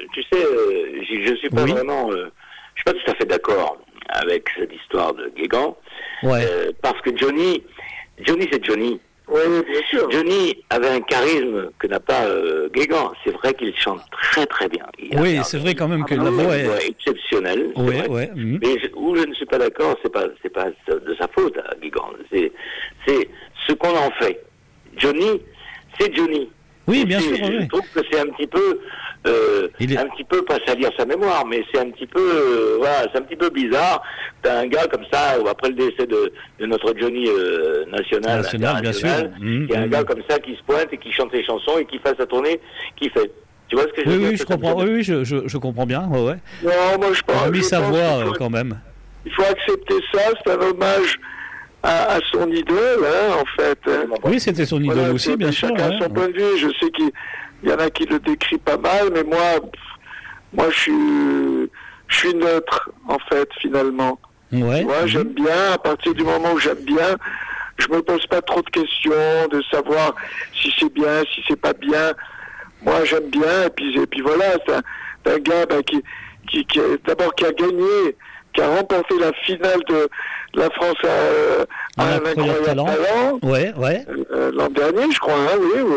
suis pas vraiment, je suis pas tout à fait d'accord avec cette histoire de Guégan. Ouais. Parce que Johnny c'est Johnny. Oui, bien sûr. Johnny avait un charisme que n'a pas Guégan. C'est vrai qu'il chante très très bien. Oui, c'est vrai quand même que la voix est exceptionnelle. Oui, ouais. Mais où je ne suis pas d'accord, c'est pas de sa faute à Guégan. C'est ce qu'on en fait. Johnny, c'est Johnny. Oui, bien sûr. Je trouve que c'est un petit peu, un petit peu, pas salir sa mémoire, mais c'est un petit peu, voilà, c'est un petit peu bizarre. T'as un gars comme ça, après le décès de notre Johnny national, bien sûr. Il y a un gars comme ça qui se pointe et qui chante ses chansons et qui fasse sa tournée, qui fait. Tu vois ce que je veux dire? Oui, je comprends. Oui, je comprends bien. Ouais. Non, moi je pense. Mis sa voix quand même. Il faut accepter ça. C'est un hommage à son idole, hein, en fait. Oui, c'était son idole aussi, bien sûr. Chacun son point de vue. Je sais qu'il y en a qui le décrit pas mal, mais moi, je suis neutre, en fait, finalement. Ouais. Moi, j'aime bien. À partir du moment où j'aime bien, je me pose pas trop de questions de savoir si c'est bien, si c'est pas bien. Moi, j'aime bien. Et puis voilà, c'est un gars qui d'abord qui a gagné, qui a remporté la finale de la France à un incroyable talent. Ouais. L'an dernier, je crois, hein, oui.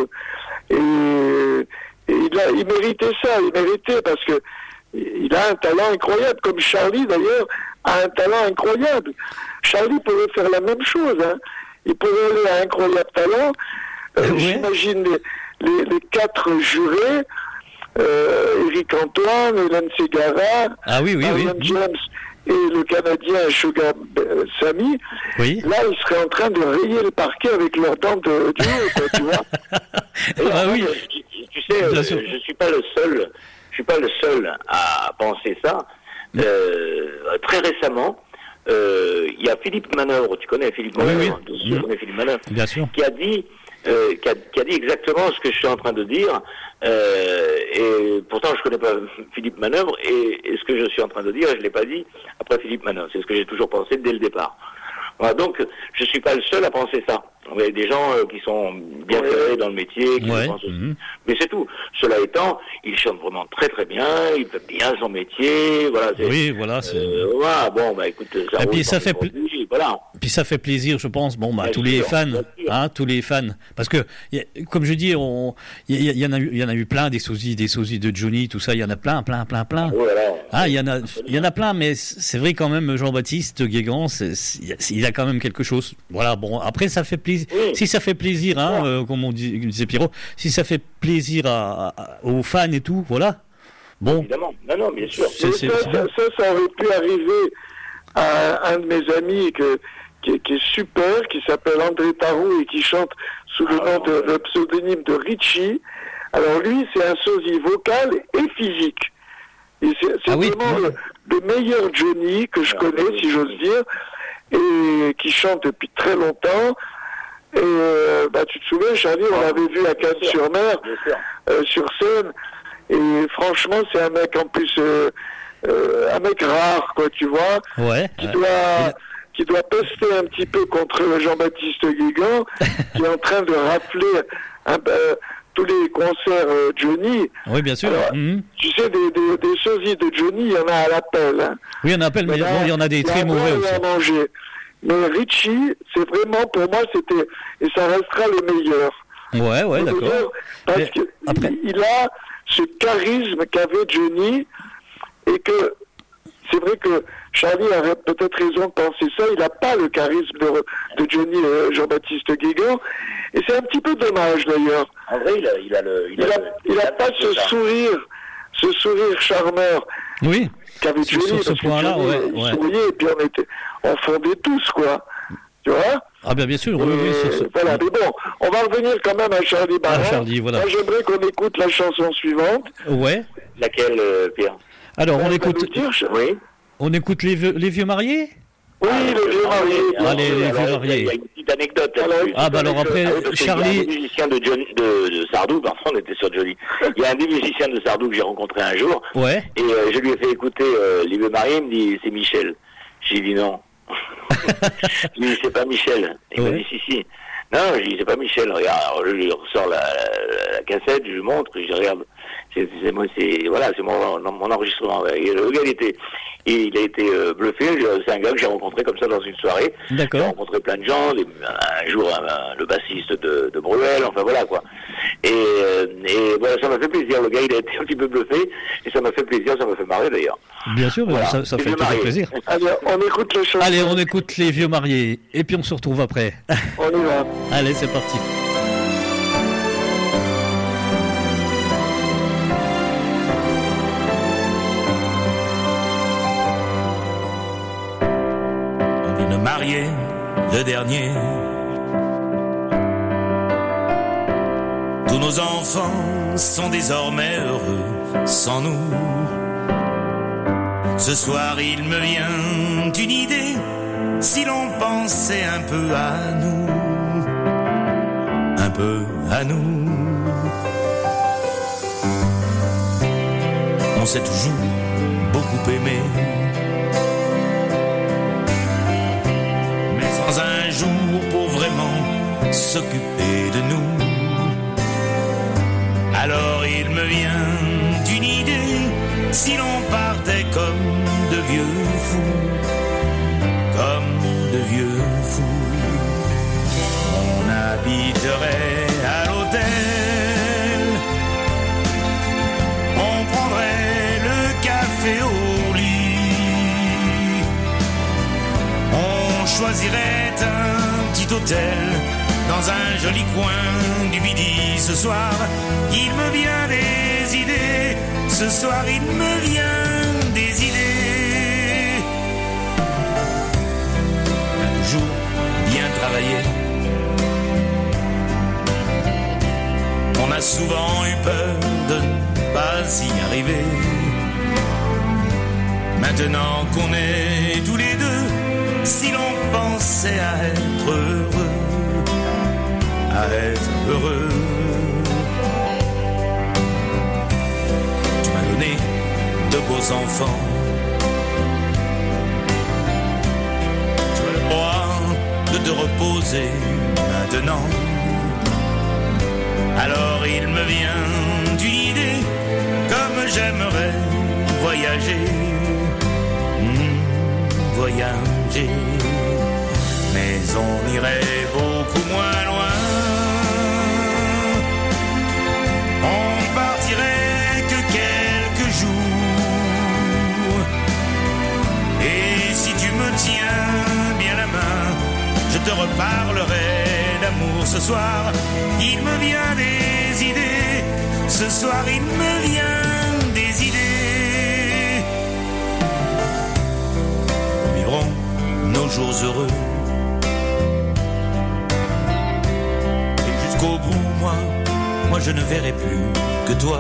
Et il méritait ça, parce que il a un talent incroyable, comme Charlie d'ailleurs a un talent incroyable. Charlie pourrait faire la même chose, hein. Il pourrait aller à un incroyable talent. J'imagine les 4 jurés, Eric Antoine, Hélène Ségara, Marianne James et le Canadien Sugar Sammy. Oui. Là, ils seraient en train de rayer le parquet avec leurs dents de haut, tu vois. Oui. Tu sais, je suis pas le seul à penser ça. Très récemment, il y a Philippe Manœuvre, tu connais Philippe Manœuvre, tu connais Philippe Manœuvre, bien sûr, qui a dit exactement ce que je suis en train de dire, et pourtant je connais pas Philippe Manœuvre, et ce que je suis en train de dire, je l'ai pas dit après Philippe Manœuvre, c'est ce que j'ai toujours pensé dès le départ. Voilà, donc je suis pas le seul à penser ça. Il y a des gens qui sont bien ferrés dans le métier, qui le pensent aussi. Mais c'est tout. Cela étant, il chante vraiment très très bien, il fait bien son métier, voilà. Oui, voilà. Voilà, bon, bah écoute, ça. Et puis ça fait voilà. Puis ça fait plaisir, je pense, tous les fans, parce que comme je dis, il y en a eu plein des sosies de Johnny, tout ça, il y en a plein. Voilà. Il y en a plein, mais c'est vrai quand même, Jean-Baptiste Guégan, il a quand même quelque chose. Voilà, bon, après ça fait plaisir. Oui. Si ça fait plaisir, comme on disait Pierrot, si ça fait plaisir aux fans et tout, voilà. Bon. Évidemment. Non, bien sûr. Ça aurait pu arriver à un de mes amis qui est super, qui s'appelle André Tarou et qui chante sous le pseudonyme de Richie. Alors lui, c'est un sosie vocal et physique. Et c'est vraiment le meilleur Johnny que je connais, si j'ose dire, et qui chante depuis très longtemps. Et tu te souviens, Charlie, on l'avait vu à Cannes-sur-Mer, sur scène, et franchement, c'est un mec en plus, un mec rare, quoi, tu vois, qui doit pester un petit peu contre Jean-Baptiste Guégan, qui est en train de rappeler tous les concerts Johnny. Oui, bien sûr. Alors, tu sais, des sosies de Johnny, il y en a à l'appel. Hein. Oui, il y en a à l'appel, mais il y en a des très mauvais aussi. Mais Richie, c'est vraiment, pour moi, c'était, et ça restera le meilleur. Ouais, d'accord. Parce qu'il a ce charisme qu'avait Johnny, et que c'est vrai que Charlie a peut-être raison de penser ça. Il n'a pas le charisme de Johnny Jean-Baptiste Guégan. Et c'est un petit peu dommage d'ailleurs. En vrai, il a pas ce sourire charmeur. Oui. Qu'avait Johnny, sur ce point-là, il souriait et puis on fondait tous, quoi. Tu vois? Ah bien sûr, oui, voilà, mais bon, on va revenir quand même à Charlie Barra. Voilà. Moi, j'aimerais qu'on écoute la chanson suivante. Ouais. Laquelle, Pierre? Alors, on écoute... Oui. On écoute les vieux mariés? Oui, les vieux mariés. Allez, les vieux mariés. Il y a une petite anecdote là-dessus. Alors après, Charlie... Il y a un des musiciens de Sardou, parfois on était sur Johnny. Il y a un des musiciens de Sardou que j'ai rencontré un jour. Ouais. Et je lui ai fait écouter les vieux mariés, il me dit, c'est Michel. J'ai dit non. Je lui ai dit, c'est pas Michel. Il m'a dit, si. Non, je lui ai dit, c'est pas Michel. Regarde, alors je lui ressors la cassette, je lui montre, je regarde. C'est mon enregistrement. Et le gars, il a été bluffé. C'est un gars que j'ai rencontré comme ça dans une soirée. D'accord. J'ai rencontré plein de gens. Un jour, le bassiste de Bruel. Enfin voilà quoi. Et voilà, ça m'a fait plaisir. Le gars, il a été un petit peu bluffé. Et ça m'a fait plaisir. Ça m'a fait marrer d'ailleurs. Bien sûr, voilà. ça fait toujours plaisir. Allez, on écoute le chant. Allez, on écoute les vieux mariés. Et puis on se retrouve après. On y va. Allez, c'est parti. Marié, le dernier. Tous nos enfants sont désormais heureux sans nous. Ce soir il me vient une idée, si l'on pensait un peu à nous, un peu à nous. On s'est toujours beaucoup aimé, sans un jour pour vraiment s'occuper de nous. Alors il me vient une idée, si l'on partait comme de vieux fous, comme de vieux fous. On habiterait à l'hôtel, on prendrait le café au lit, on choisirait un petit hôtel dans un joli coin du Midi. Ce soir, il me vient des idées. Ce soir, il me vient des idées. On a toujours bien travaillé. On a souvent eu peur de ne pas y arriver. Maintenant qu'on est tous les deux, si l'on pensait à être heureux, à être heureux. Tu m'as donné de beaux enfants, tu as le droit de te reposer maintenant. Alors il me vient une idée, comme j'aimerais voyager, voyager. Mais on irait beaucoup moins loin. On partirait que quelques jours. Et si tu me tiens bien la main, je te reparlerai d'amour. Ce soir, il me vient des idées. Ce soir, il me vient des idées. Nous vivrons nos jours heureux. Jusqu'au bout, moi je ne verrai plus que toi.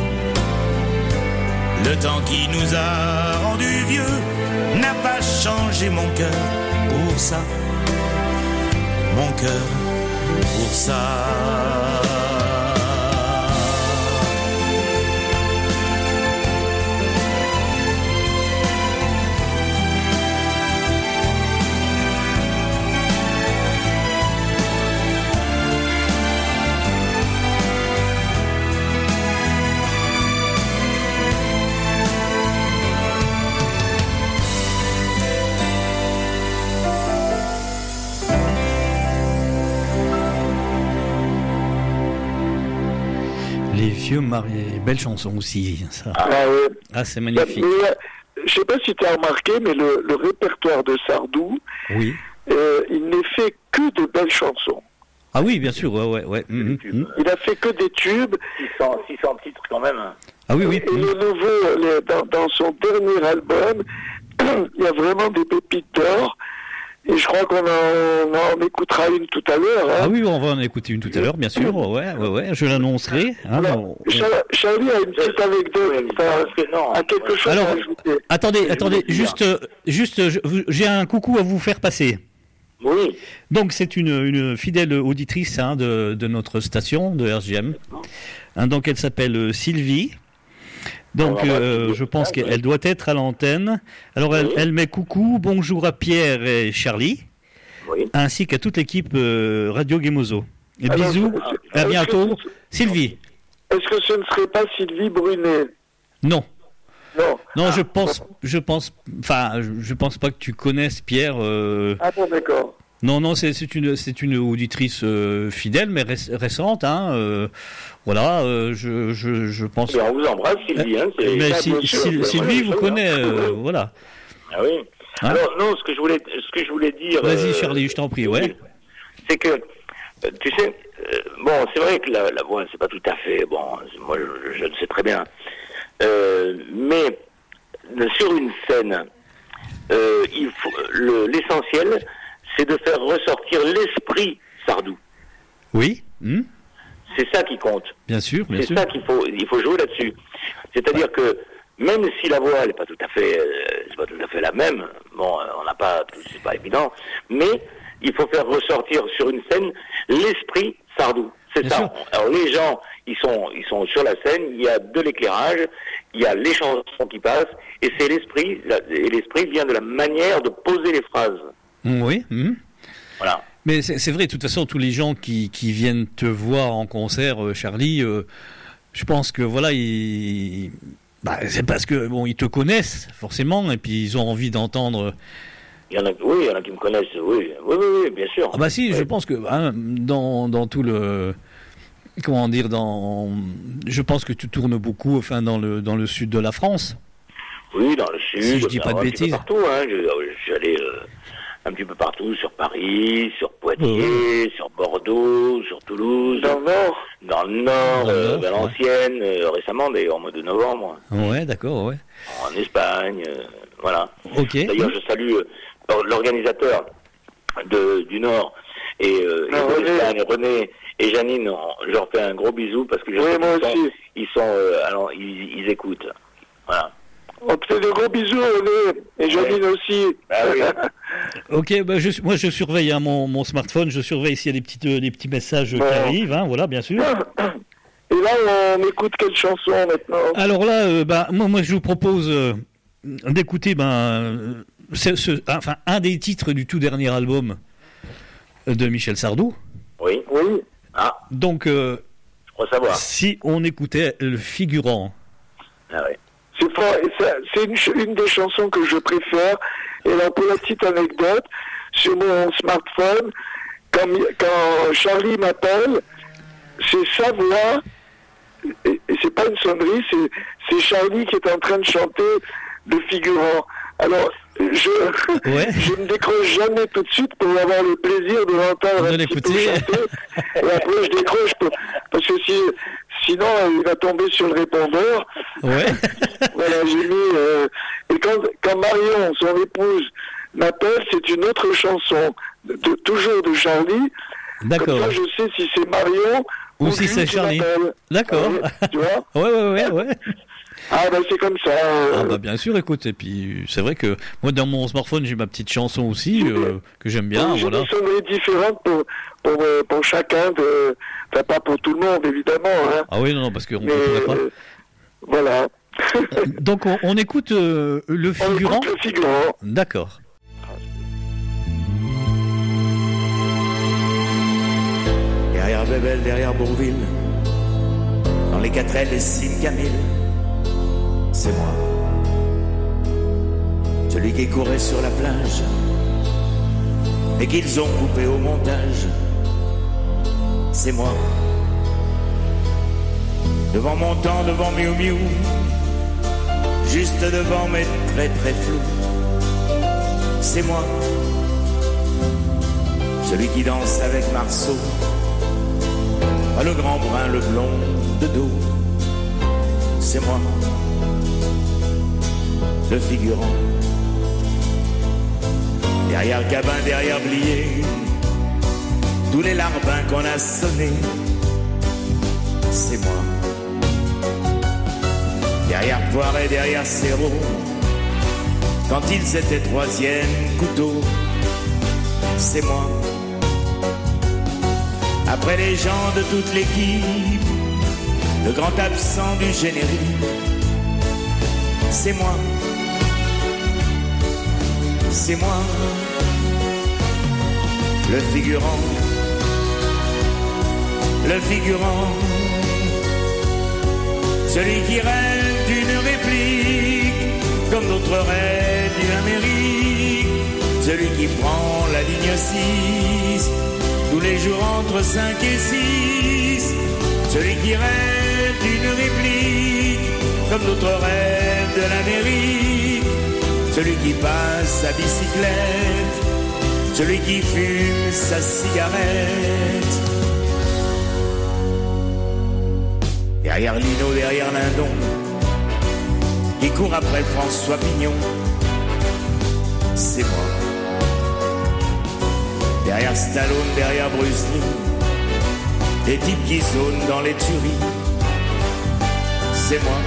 Le temps qui nous a rendus vieux n'a pas changé mon cœur pour ça. Mon cœur pour ça. Les vieux mariés, belle chanson aussi, ça. Ah, Ah, c'est magnifique. je sais pas si tu as remarqué, mais le répertoire de Sardou, Oui. Il n'est fait que de belles chansons. Ah oui, bien sûr, ouais. Il a fait que des tubes. 600 titres quand même. Ah oui. Et le nouveau, dans son dernier album, il y a vraiment des pépites d'or. Et je crois qu'on en écoutera une tout à l'heure. Hein. Ah oui, on va en écouter une tout à l'heure, bien sûr. Ouais, je l'annoncerai. Hein, Charlie a une petite anecdote, a quelque chose alors, à ajouter. Attendez, juste, j'ai un coucou à vous faire passer. Oui. Donc c'est une fidèle auditrice de notre station de RGM. Donc elle s'appelle Sylvie. Donc je pense qu'elle doit être à l'antenne. Alors elle met coucou, bonjour à Pierre et Charlie, ainsi qu'à toute l'équipe Radio Gemozo. Et bisous, à bientôt. Sylvie. Est-ce que ce ne serait pas Sylvie Brunet? Non, je pense pas que tu connaisses Pierre. Ah bon, d'accord. Non, c'est une auditrice fidèle, mais récente, voilà, je pense. Et on vous embrasse, Sylvie. Mais Sylvie vous connaît, voilà. Ah oui. Hein? Alors non, ce que je voulais dire. Vas-y, Charlie, je t'en prie, ouais. C'est que, tu sais, bon, c'est vrai que la voix, c'est pas tout à fait. Bon, moi, je le sais très bien. Mais sur une scène, il faut l'essentiel, c'est de faire ressortir l'esprit Sardou. Oui. C'est ça qui compte. Bien sûr. C'est ça qu'il faut jouer là-dessus. C'est-à-dire que même si la voix elle est pas tout à fait, c'est pas tout à fait la même. Bon, on n'a pas, c'est pas évident. Mais il faut faire ressortir sur une scène l'esprit Sardou. C'est bien ça. Sûr. Alors les gens, ils sont sur la scène. Il y a de l'éclairage, il y a les chansons qui passent, et c'est l'esprit. Et l'esprit vient de la manière de poser les phrases. Oui. Voilà. Mais c'est vrai, de toute façon, tous les gens qui viennent te voir en concert, Charlie, je pense que voilà, c'est parce que ils te connaissent forcément, et puis ils ont envie d'entendre. Il y en a qui me connaissent, oui, bien sûr. Ah bah si, je pense que dans tout le, comment dire, je pense que tu tournes beaucoup, dans le sud de la France. Oui, dans le sud. Si je dis pas de bêtises. Partout, j'allais un petit peu partout, sur Paris, sur Poitiers, sur Bordeaux, sur Toulouse. Dans le Nord, Valenciennes, récemment d'ailleurs, au mois de novembre. Ouais, d'accord, ouais. En Espagne, voilà. Ok. D'ailleurs, je salue l'organisateur du Nord et d'Espagne, René et Janine. Je leur fais un gros bisou parce que ils écoutent. Voilà. On te fait de gros bisous, René, et Janine aussi. Ah oui. Ok, moi je surveille mon smartphone, je surveille s'il y a des petits messages qui arrivent, voilà, bien sûr. Et là, on écoute quelle chanson maintenant? Alors là, moi je vous propose d'écouter un des titres du tout dernier album de Michel Sardou. Oui. Ah. Donc, je crois savoir. Si on écoutait le figurant. Ah oui. C'est fort, c'est une des chansons que je préfère. Et là, pour la petite anecdote, sur mon smartphone, quand Charlie m'appelle, c'est sa voix, et c'est pas une sonnerie, c'est Charlie qui est en train de chanter le figurant. Alors, je ne décroche jamais tout de suite pour avoir le plaisir de l'entendre un petit peu chanter. Et après, je décroche parce que sinon, il va tomber sur le répondeur. Ouais. Voilà, j'ai mis... et quand Marion, son épouse, m'appelle, c'est une autre chanson, toujours de Charlie. D'accord. Comme ça, je sais si c'est Marion ou si c'est Charlie. D'accord. Tu vois? Ouais. Ah c'est comme ça. Bien sûr, écoute, et puis c'est vrai que moi dans mon smartphone j'ai ma petite chanson aussi que j'aime bien. J'ai des sonneries différentes pour chacun, pas pour tout le monde évidemment. Hein. Ah oui, non, parce qu'on ne pourrait pas. Voilà. Donc on écoute le figurant. On écoute le figurant. D'accord. Derrière Bébel, derrière Bourville, dans les 4L et Sine-Camille, c'est moi, celui qui courait sur la plage et qu'ils ont coupé au montage. C'est moi, devant mon temps, devant Miu Miu, juste devant mais très très flou. C'est moi, celui qui danse avec Marceau, pas le grand brun, le blond de dos. C'est moi, le figurant, derrière Gabin, derrière Blier, tous les larbins qu'on a sonnés. C'est moi, derrière Poiret, derrière Serrault, quand ils étaient troisième couteau. C'est moi, après les gens de toute l'équipe, le grand absent du générique. C'est moi, c'est moi, le figurant, celui qui rêve d'une réplique, comme d'autres rêvent d'une Amérique, celui qui prend la ligne 6, tous les jours entre 5 et 6, celui qui rêve d'une réplique, comme d'autres rêvent de l'Amérique, celui qui passe sa bicyclette, celui qui fume sa cigarette. Derrière Lino, derrière Lindon, qui court après François Pignon. C'est moi, derrière Stallone, derrière Bruce Lee, des types qui zonent dans les tueries. C'est moi,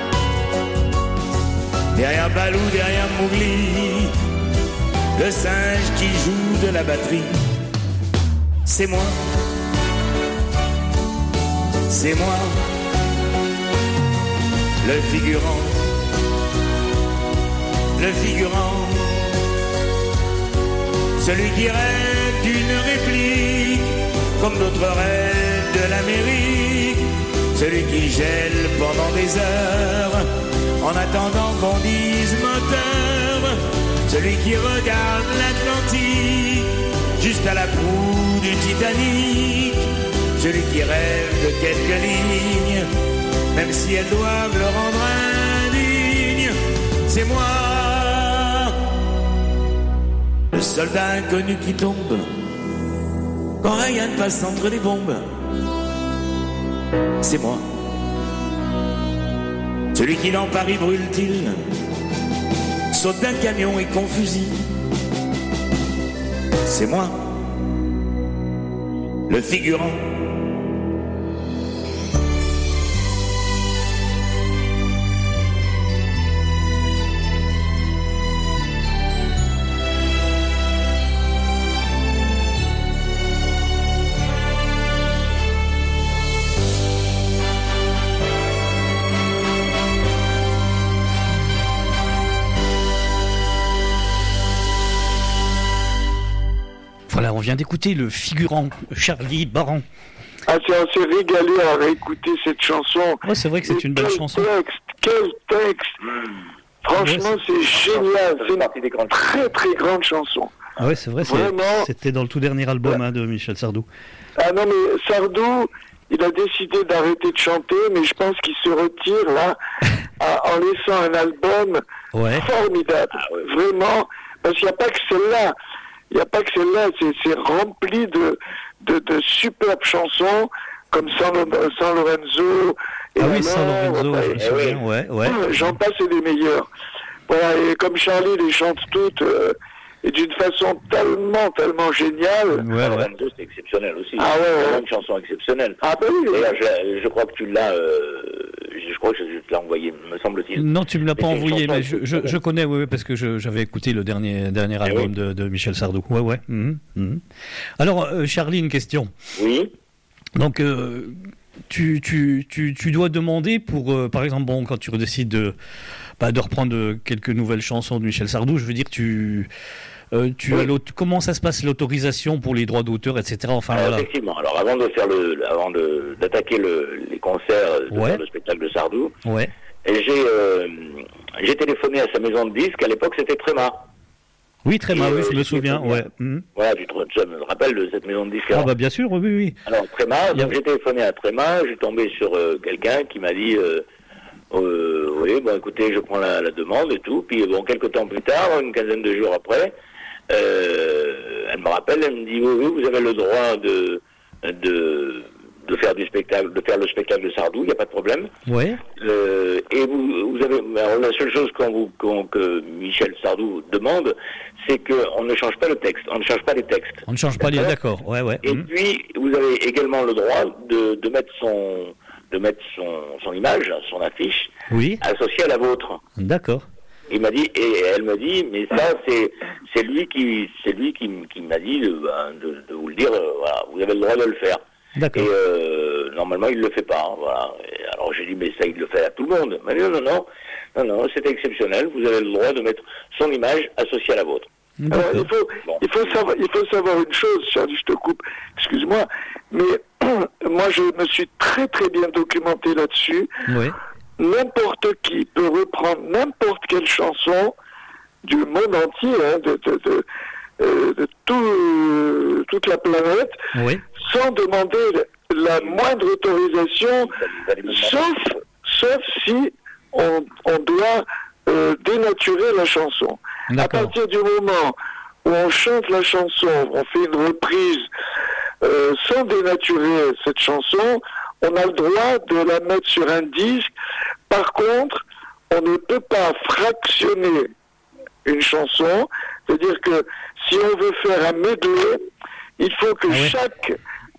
derrière Balou, derrière Mowgli, le singe qui joue de la batterie. C'est moi, c'est moi, le figurant, celui qui rêve d'une réplique, comme d'autres rêvent de l'Amérique, celui qui gèle pendant des heures, en attendant qu'on dise moteur, celui qui regarde l'Atlantique, juste à la proue du Titanic, celui qui rêve de quelques lignes, même si elles doivent le rendre indigne. C'est moi, le soldat inconnu qui tombe quand Ryan passe entre les bombes. C'est moi, celui qui dans Paris brûle-t-il, saute d'un camion et confusille. C'est moi, le figurant. Voilà, on vient d'écouter le figurant Charlie Baran. Ah, on s'est régalé à réécouter cette chanson. Ouais, c'est vrai que c'est une belle chanson. Quel texte Franchement, ouais, c'est génial. C'est une très très grande chanson. Ah ouais, c'est vrai, vraiment... c'était dans le tout dernier album de Michel Sardou. Ah non, mais Sardou, il a décidé d'arrêter de chanter, mais je pense qu'il se retire là, en laissant un album formidable. Ah, ouais. Vraiment, parce qu'il n'y a pas que celle-là. Il n'y a pas que celle-là, c'est rempli de superbes chansons, comme San Lorenzo. Et San Lorenzo, je me souviens, ouais. J'en passe et des meilleurs. Voilà, et comme Charlie les chante toutes, et d'une façon tellement géniale. Ouais. Lorenzo, c'est exceptionnel aussi. Ah ouais. Une chanson exceptionnelle. Ah ben oui. D'ailleurs, je crois que tu l'as... je crois que je te l'ai envoyé, me semble-t-il. Non, tu me l'as pas envoyé, mais je connais, oui, parce que j'avais écouté le dernier album de Michel Sardou. Ouais. Alors, Charlie, une question. Oui. Donc, tu dois demander pour, par exemple, quand tu décides de reprendre quelques nouvelles chansons de Michel Sardou, je veux dire, comment ça se passe, l'autorisation pour les droits d'auteur, etc. Enfin, voilà. Effectivement. Alors, avant d'attaquer les concerts, de faire le spectacle de Sardou, j'ai téléphoné à sa maison de disques. À l'époque, c'était Tréma. Oui, Tréma, oui, je me souviens. Ouais. Voilà, tu te rappelles de cette maison de disques. Ah bah bien sûr, oui. Alors, Tréma, donc j'ai téléphoné à Tréma, j'ai tombé sur quelqu'un qui m'a dit au Oui, bon, écoutez, je prends la demande et tout. Puis, bon, quelques temps plus tard, une quinzaine de jours après, elle me rappelle, elle me dit, oui, vous avez le droit de faire du spectacle, de faire le spectacle de Sardou, il n'y a pas de problème. Ouais. Et vous avez, alors la seule chose que Michel Sardou demande, c'est qu'on ne change pas le texte, on ne change pas les textes. On ne change pas les, d'accord, ouais. Et puis, vous avez également le droit de mettre son image, son affiche, associée à la vôtre. D'accord. Il m'a dit, et elle me dit, mais ça, c'est lui qui m'a dit de vous le dire, voilà, vous avez le droit de le faire. D'accord. Et normalement, il le fait pas. Hein, voilà. Et alors j'ai dit, mais ça, il le fait à tout le monde. Mais non, c'est exceptionnel. Vous avez le droit de mettre son image associée à la vôtre. Alors, il faut savoir une chose, Charlie, je te coupe, excuse-moi, mais moi, je me suis très très bien documenté là-dessus. Oui. N'importe qui peut reprendre n'importe quelle chanson du monde entier, hein, de toute la planète, sans demander la moindre autorisation, sauf si on doit dénaturer la chanson. À partir du moment où on chante la chanson, on fait une reprise sans dénaturer cette chanson, on a le droit de la mettre sur un disque. Par contre, on ne peut pas fractionner une chanson, c'est-à-dire que si on veut faire un medley, il faut que chaque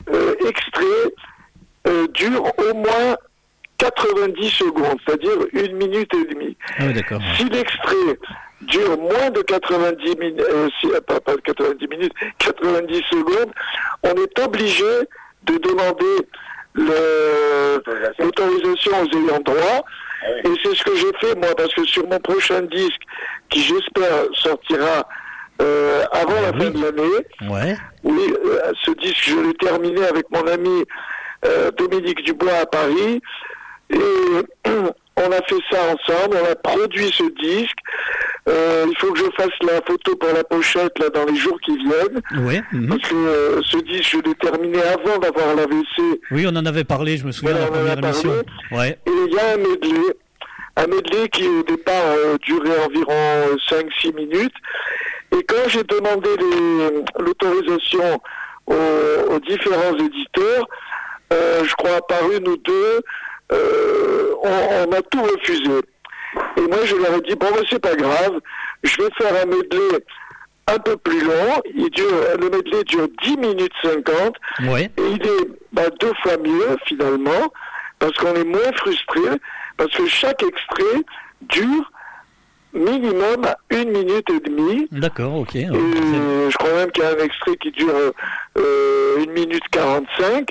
extrait dure au moins 90 secondes, c'est-à-dire 1 minute et demie. Ah oui, d'accord. Si l'extrait dure moins de 90 minutes, pas 90 minutes, 90 secondes, on est obligé de demander l'autorisation aux ayants droit. Et c'est ce que j'ai fait moi, parce que sur mon prochain disque, qui j'espère sortira avant la fin de l'année, ce disque je l'ai terminé avec mon ami Dominique Dubois à Paris, et on a fait ça ensemble, on a produit ce disque. Il faut que je fasse la photo pour la pochette là dans les jours qui viennent. Parce que ce disque, je l'ai terminé avant d'avoir l'AVC. Oui, on en avait parlé, je me souviens, de la première émission. Et il y a un medley qui au départ durait environ 5-6 minutes. Et quand j'ai demandé l'autorisation aux différents éditeurs, je crois par une ou deux, on a tout refusé. Et moi je leur ai dit, bon ben c'est pas grave, je vais faire un medley un peu plus long, le medley dure 10 minutes 50, et il est 2 fois mieux finalement, parce qu'on est moins frustré, parce que chaque extrait dure minimum 1 minute et demie. D'accord, ok. Et je crois même qu'il y a un extrait qui dure 1 minute 45,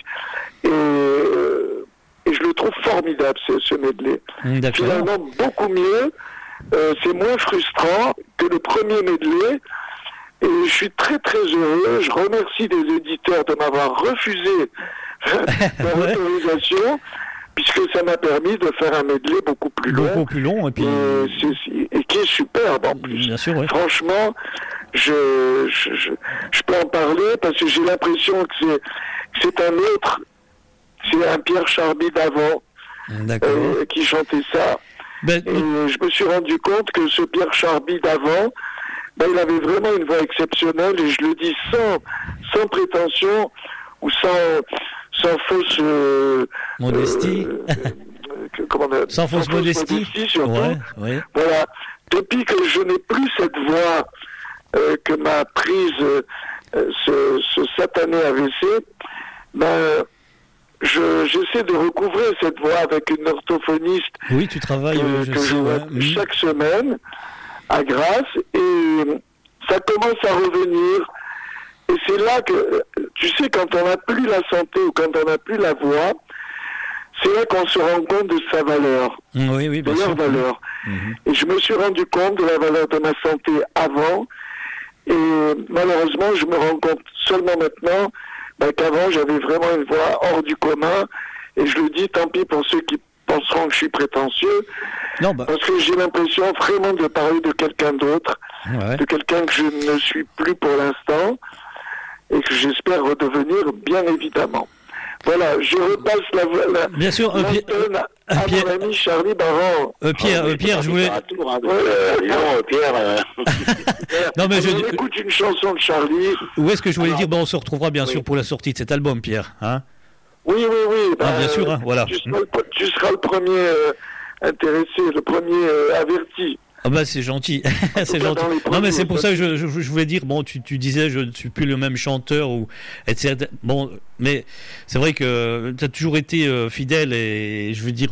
et je le trouve formidable, ce medley. Finalement, beaucoup mieux. C'est moins frustrant que le premier medley. Et je suis très très heureux. Je remercie les éditeurs de m'avoir refusé leur autorisation, puisque ça m'a permis de faire un medley beaucoup plus long. Beaucoup plus long, et puis... et qui est superbe en plus. Bien sûr, Franchement, je peux en parler parce que j'ai l'impression que c'est un autre... C'est un Pierre Charby d'avant qui chantait ça. Et je me suis rendu compte que ce Pierre Charby d'avant, il avait vraiment une voix exceptionnelle, et je le dis sans prétention ou sans fausse modestie. Sans fausse modestie surtout. Voilà. Depuis que je n'ai plus cette voix que m'a prise ce satané AVC, j'essaie de recouvrer cette voix avec une orthophoniste. Oui, tu travailles que je vois chaque semaine à Grasse, et ça commence à revenir. Et c'est là que, tu sais, quand on n'a plus la santé ou quand on n'a plus la voix, c'est là qu'on se rend compte de sa valeur, de leur valeur. Et je me suis rendu compte de la valeur de ma santé avant, et malheureusement, je me rends compte seulement maintenant qu'avant j'avais vraiment une voix hors du commun, et je le dis, tant pis pour ceux qui penseront que je suis prétentieux, parce que j'ai l'impression vraiment de parler de quelqu'un d'autre, de quelqu'un que je ne suis plus pour l'instant, et que j'espère redevenir bien évidemment. Voilà, je repasse la bien sûr, l'antenne à mon ami Charlie Baron. Pierre, je voulais... Pierre... Non, mais on écoute une chanson de Charlie. Où est-ce que je voulais dire, on se retrouvera bien sûr pour la sortie de cet album, Pierre, hein? Oui. Bien sûr, hein, voilà. Tu seras le premier intéressé, le premier averti. Ah bah c'est gentil, c'est gentil. Non mais c'est pour ça que je voulais dire, tu disais je ne suis plus le même chanteur ou etc. Bon, mais c'est vrai que tu as toujours été fidèle et je veux dire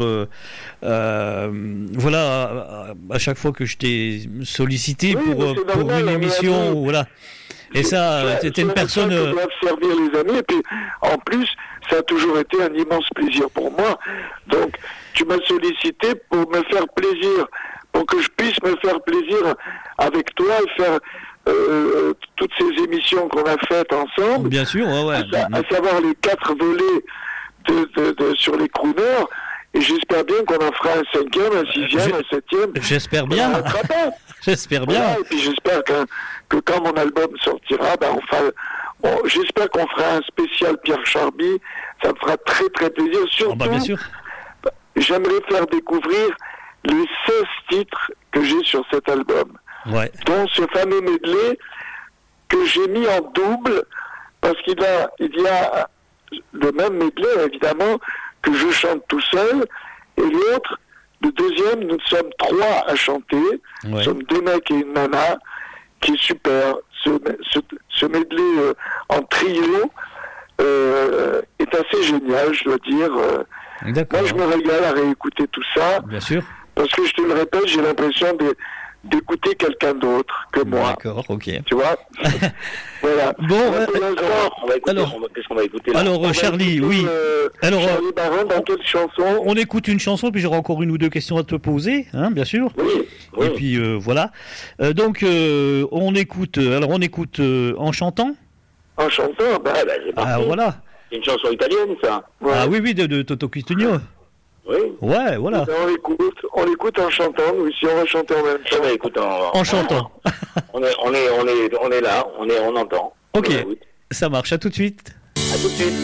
voilà à chaque fois que je t'ai sollicité pour une émission, voilà. Et ça, c'était une personne. Ils doivent servir les amis et puis en plus ça a toujours été un immense plaisir pour moi. Donc tu m'as sollicité pour me faire plaisir. Pour que je puisse me faire plaisir avec toi et faire toutes ces émissions qu'on a faites ensemble. Bien sûr, ouais. À savoir les 4 volets sur les crooners. Et j'espère bien qu'on en fera un 5e, un 6e, un 7e. J'espère bien. J'espère bien. Voilà, et puis j'espère que quand mon album sortira, j'espère qu'on fera un spécial Pierre Charby. Ça me fera très très plaisir. Surtout, bien sûr. J'aimerais faire découvrir les 16 titres que j'ai sur cet album, dont ce fameux medley que j'ai mis en double, parce qu'il y a le même medley, évidemment, que je chante tout seul, et l'autre, le deuxième, nous sommes 3 à chanter, nous sommes 2 mecs et une nana, qui est super. Ce medley en trio est assez génial, je dois dire. Moi, je me régale à réécouter tout ça. Bien sûr. Parce que je te le répète, j'ai l'impression d'écouter quelqu'un d'autre que moi. D'accord, ok. Tu vois. Voilà. Bon, qu'est-ce qu'on va écouter là? Alors, Charlie, oui. Alors, Charlie Baron, dans quelle chanson? On écoute une chanson, puis j'aurai encore une ou deux questions à te poser, hein, bien sûr. Oui. Et puis voilà. Donc, on écoute. Alors, on écoute en chantant. En chantant, c'est parfait. Voilà. C'est une chanson italienne, ça. Ouais. Ah oui, de Toto Cutugno. Oui. Ouais, voilà. On l'écoute en chantant, nous ici on va chanter en même temps. Écoute, en chantant. On est là, on entend. Ok, ça marche, à tout de suite. À tout de suite.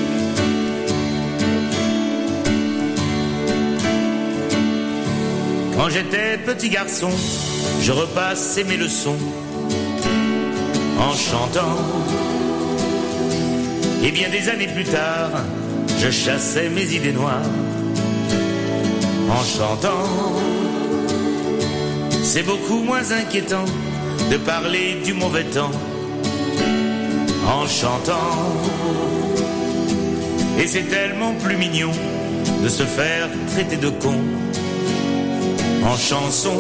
Quand j'étais petit garçon, je repassais mes leçons en chantant. Et bien des années plus tard, je chassais mes idées noires en chantant. C'est beaucoup moins inquiétant de parler du mauvais temps en chantant. Et c'est tellement plus mignon de se faire traiter de con en chanson.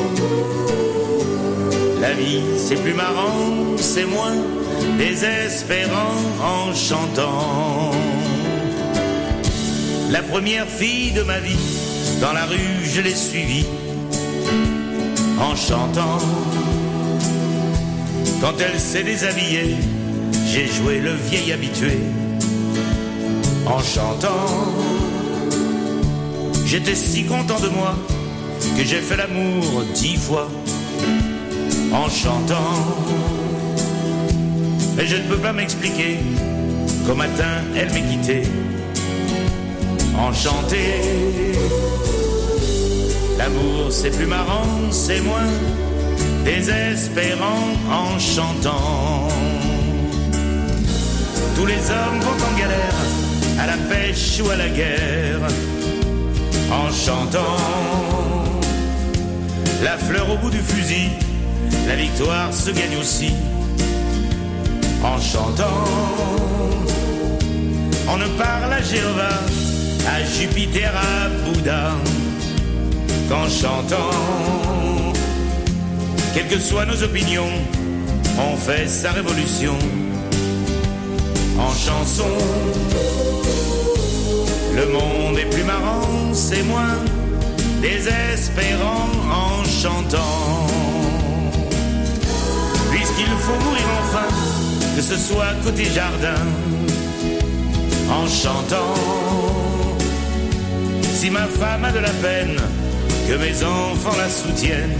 La vie c'est plus marrant, c'est moins désespérant en chantant. La première fille de ma vie, dans la rue je l'ai suivie en chantant. Quand elle s'est déshabillée, j'ai joué le vieil habitué en chantant. J'étais si content de moi que j'ai fait l'amour 10 fois en chantant. Mais je ne peux pas m'expliquer qu'au matin elle m'ait quitté. Enchanté, l'amour c'est plus marrant, c'est moins désespérant en chantant. Tous les hommes vont en galère, à la pêche ou à la guerre, en chantant. La fleur au bout du fusil, la victoire se gagne aussi en chantant. On ne parle à Jéhovah, à Jupiter, à Bouddha qu'en chantant. Quelles que soient nos opinions, on fait sa révolution en chanson. Le monde est plus marrant, c'est moins désespérant en chantant. Puisqu'il faut mourir enfin, que ce soit côté jardin, en chantant. Si ma femme a de la peine, que mes enfants la soutiennent,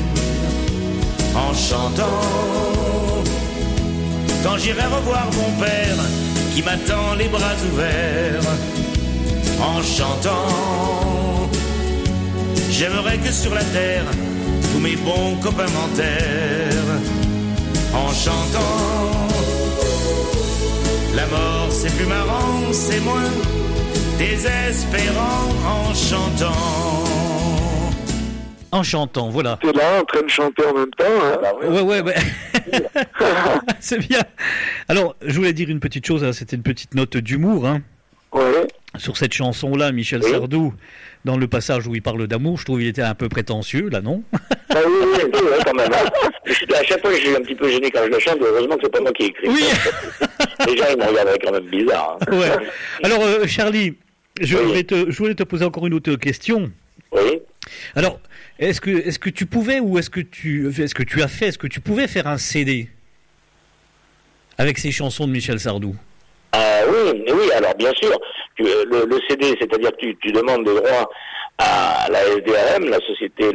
en chantant. Quand j'irai revoir mon père, qui m'attend les bras ouverts en chantant. J'aimerais que sur la terre tous mes bons copains m'enterrent en chantant. La mort c'est plus marrant, c'est moins désespérant en chantant. En chantant, voilà. T'es là en train de chanter en même temps, hein. Ouais. C'est bien. Alors, je voulais dire une petite chose, hein, c'était une petite note d'humour, hein. Ouais. Sur cette chanson-là, Michel Sardou, dans le passage où il parle d'amour, je trouve qu'il était un peu prétentieux, là, non? Ah oui, quand même. À chaque fois, je suis un petit peu gêné quand je la chante. Heureusement que c'est pas moi qui ai écrit. Oui. Les gens, ils me regarderaient quand même bizarre. Hein. Ouais. Alors, Charlie, je voulais te poser encore une autre question. Oui. Alors, est-ce que tu pouvais ou est-ce que tu pouvais faire un CD avec ces chansons de Michel Sardou? Oui, alors bien sûr, le CD, c'est-à-dire que tu demandes des droits à la SDRM, la société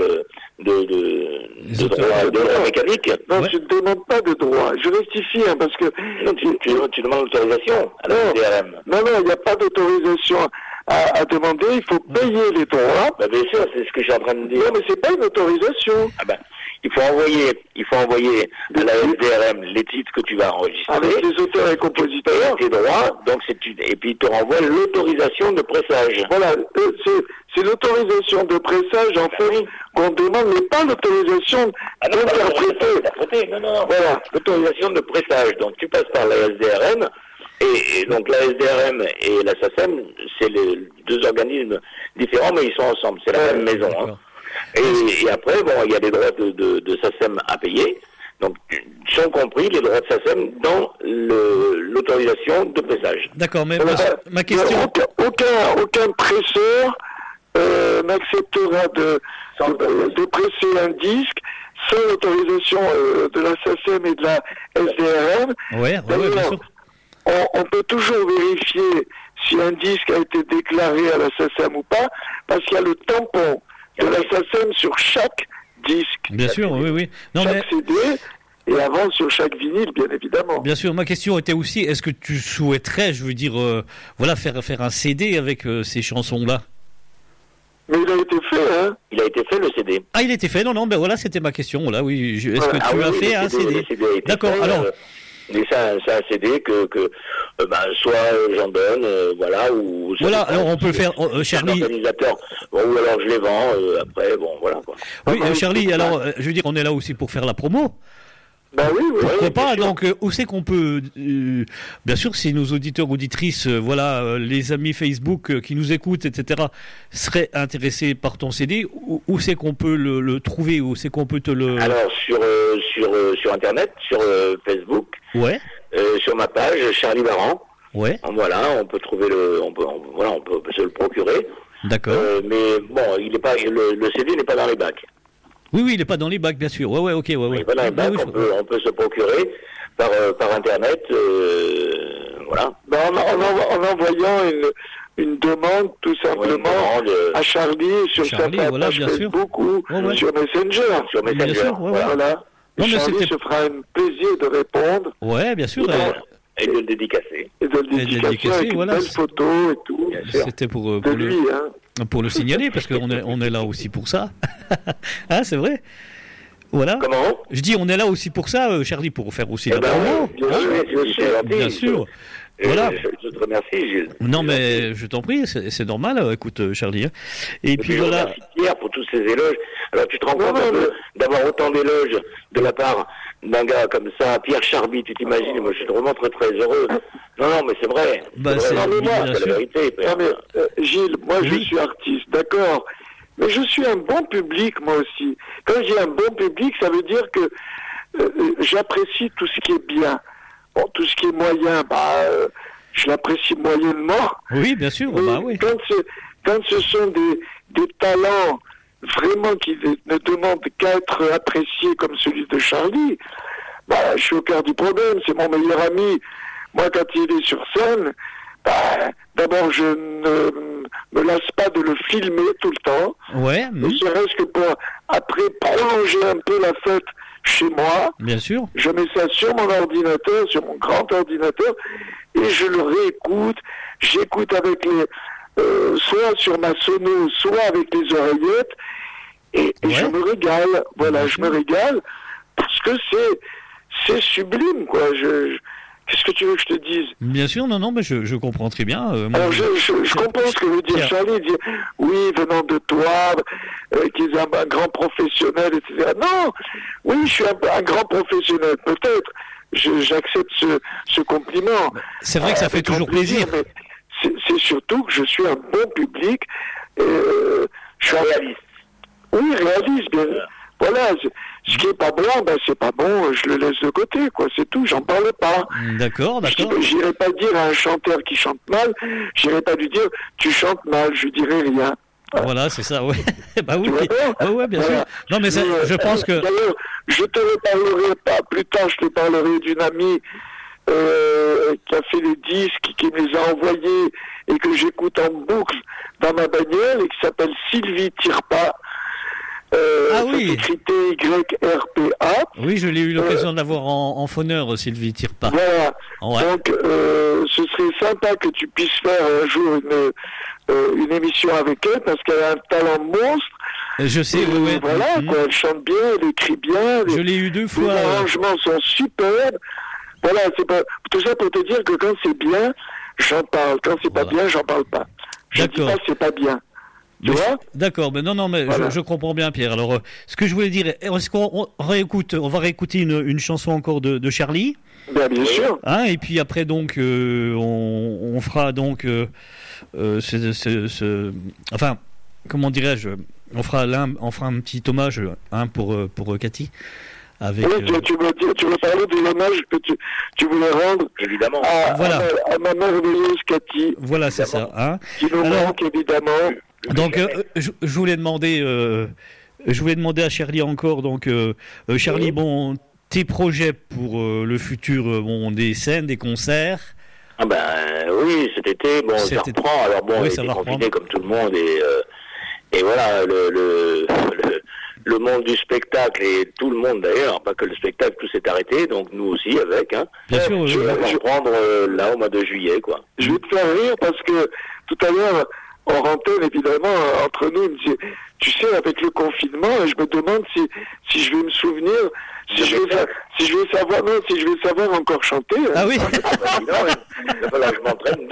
de droits mécaniques. Non, tu ne demandes pas de droits. Je rectifie, hein, parce que... Non, tu demandes l'autorisation à la SDRM. Non, il n'y a pas d'autorisation à demander, il faut payer les droits. Bah, bien sûr, c'est ce que je suis en train de dire. Non, mais c'est pas une autorisation. Ah ben, il faut envoyer à la SDRM les titres que tu vas enregistrer. Avec les auteurs et compositeurs. Et tes droits, donc et puis il te renvoie l'autorisation de pressage. Voilà, c'est l'autorisation de pressage, en fait, qu'on demande, mais pas l'autorisation d'interpréter. Non. Voilà, l'autorisation de pressage. Donc tu passes par la SDRM, et donc la SDRM et la SACEM, c'est les deux organismes différents, mais ils sont ensemble, c'est la même maison. Hein. Et après, il y a des droits de SACEM à payer, donc sont compris les droits de SACEM dans l'autorisation de pressage. D'accord, mais ma question... Aucun presseur n'acceptera de presser un disque sans l'autorisation de la SACEM et de la SDRM. Ouais, bien sûr. On peut toujours vérifier si un disque a été déclaré à la SACEM ou pas, parce qu'il y a le tampon de la SACEM sur chaque disque. Bien sûr, oui. Non, chaque CD, et avant sur chaque vinyle, bien évidemment. Bien sûr, ma question était aussi, est-ce que tu souhaiterais, faire un CD avec ces chansons-là? Mais il a été fait, hein. Il a été fait, le CD. Ah, il a été fait, non, voilà, c'était ma question, là, oui. Est-ce que tu as fait un CD? D'accord, alors... Mais c'est un CD que soit j'en donne, ou... Voilà, alors on peut faire, Charlie... Ou alors je les vends, après, voilà, quoi. Oui, Charlie, alors, je veux dire, on est là aussi pour faire la promo. Ben oui. Pourquoi pas? Donc, où c'est qu'on peut... bien sûr, si nos auditeurs, auditrices, les amis Facebook qui nous écoutent, etc., seraient intéressés par ton CD, où c'est qu'on peut le trouver? Où c'est qu'on peut te le... Alors, sur Internet, sur Facebook, ouais. Sur ma page, Charlie Baran. Ouais. Voilà, on peut trouver on peut se le procurer. D'accord. Mais bon, il est pas, le CD n'est pas dans les bacs. Oui, il n'est pas dans les bacs, bien sûr. Ouais, ok. Il n'est pas dans les bacs, on peut se procurer par Internet, voilà. En envoyant une demande, tout simplement, à Charlie sur sa page Facebook ou sur Messenger. Bien sûr, voilà. Non, Charlie se fera un plaisir de répondre. Ouais, bien sûr. Et de le dédicacer. Avec une belle photo et tout. C'était pour lui, hein. Pour le signaler, parce qu'on est là aussi pour ça. Hein, c'est vrai. Voilà. Comment? Je dis, on est là aussi pour ça, Charlie, pour faire aussi la promo. Bien sûr. Voilà. Je te remercie, Gilles. Non, mais je t'en prie, c'est normal. Écoute, Charlie. Hein. Et puis voilà. Je suis fier pour tous ces éloges. Alors, tu te rends compte d'avoir autant d'éloges de la part d'un gars comme ça, Pierre Charby, tu t'imagines? Moi, je suis vraiment très très heureux. Non, mais c'est vrai. C'est la vérité. Non, mais, Gilles, moi, je suis artiste, d'accord. Mais je suis un bon public, moi aussi. Quand j'ai un bon public, ça veut dire que j'apprécie tout ce qui est bien. Bon, tout ce qui est moyen, je l'apprécie moyennement. Oui, bien sûr. Oui. Quand ce sont des talents vraiment qui ne demandent qu'à être appréciés comme celui de Charlie, je suis au cœur du problème. C'est mon meilleur ami. Moi, quand il est sur scène, d'abord, je ne me lasse pas de le filmer tout le temps. Ouais. Ne serait-ce que pour, après, prolonger un peu la fête chez moi. Bien sûr. Je mets ça sur mon ordinateur, sur mon grand ordinateur, et je le réécoute. J'écoute avec soit sur ma sono, soit avec les oreillettes, et je me régale. Voilà, je me régale parce que c'est sublime, quoi. Qu'est-ce que tu veux que je te dise? Bien sûr, non, mais je comprends très bien. Alors, je comprends ce que veut dire Charlie, dire oui, venant de toi, qui est un grand professionnel, etc. Non, oui, je suis un grand professionnel, peut-être. J'accepte ce compliment. C'est vrai que ça fait toujours plaisir. Mais c'est surtout que je suis un bon public. Je suis réaliste. Oui, réaliste, bien. Voilà, ce qui est pas bon, c'est pas bon, je le laisse de côté, quoi, c'est tout, j'en parle pas. D'accord. J'irai pas dire à un chanteur qui chante mal, j'irai pas lui dire, tu chantes mal, je dirai rien. Voilà, c'est ça, ouais. Bah oui, bien sûr. Non, mais je pense que... D'ailleurs, je te reparlerai pas, plus tard, je te parlerai d'une amie qui a fait les disques, qui me les a envoyés, et que j'écoute en boucle dans ma bagnole, et qui s'appelle Sylvie Tirpa. Oui. Écrit T-Y-R-P-A. Oui, je l'ai eu l'occasion d'avoir en phoneur, Sylvie Tirpa. Voilà. Ouais. Donc, ce serait sympa que tu puisses faire un jour une émission avec elle, parce qu'elle a un talent monstre. Je sais, oui. Voilà, quoi, elle chante bien, elle écrit bien. Je l'ai eu 2 fois. Les arrangements sont superbes. Voilà, c'est pas tout ça pour te dire que quand c'est bien, j'en parle. Quand c'est pas bien, j'en parle pas. Je dis pas c'est pas bien. Tu vois ? D'accord, mais non, mais voilà. je comprends bien, Pierre. Alors, ce que je voulais dire, est-ce qu'on va réécouter une chanson encore de Charlie ? Bien sûr. Hein, et puis après, donc, on fera donc, enfin, comment dirais-je, on fera un petit hommage, pour Cathy. Avec, oui, tu veux parler de l'hommage que tu voulais rendre, évidemment, à ma merveilleuse Cathy. Voilà, c'est ça. Hein. Qui nous manque, évidemment. Donc, je voulais demander à Charlie encore. Donc, Charlie, bon, tes projets pour le futur, des scènes, des concerts. Ah oui, cet été, ça reprend. Alors bon, oui, on est confiné comme tout le monde et voilà, le monde du spectacle et tout le monde d'ailleurs, pas que le spectacle, tout s'est arrêté, donc nous aussi avec. Hein. Bien sûr, je vais reprendre là au mois de juillet, quoi. Je vais te faire rire parce que tout à l'heure, en antenne, évidemment, entre nous, il me disait, tu sais, avec le confinement, je me demande si je vais me souvenir, si je vais savoir encore chanter. Ah oui. Là, je m'entraîne.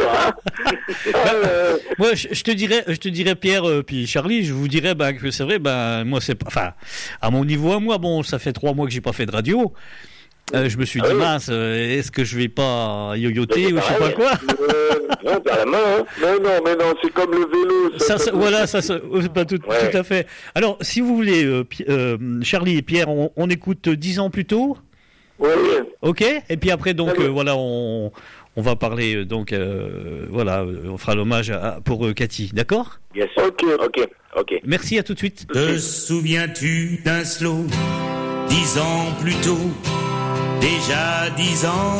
Moi, je te dirais Pierre, puis Charlie, je vous dirais que c'est vrai, moi c'est pas, enfin, à mon niveau à moi, ça fait 3 mois que j'ai pas fait de radio. Je me suis dit, mince, est-ce que je vais pas yoyoter ou je sais pas quoi? Non, t'as la main, hein. Mais non, c'est comme le vélo. Ça, c'est pas tout à fait. Alors, si vous voulez, Charlie et Pierre, on écoute 10 ans plus tôt. Oui. Ok. Et puis après, donc, on va parler, donc, on fera l'hommage pour Cathy, d'accord? Yes. Ok. Merci, à tout de suite. Te souviens-tu d'un slow 10 ans plus tôt? Déjà 10 ans,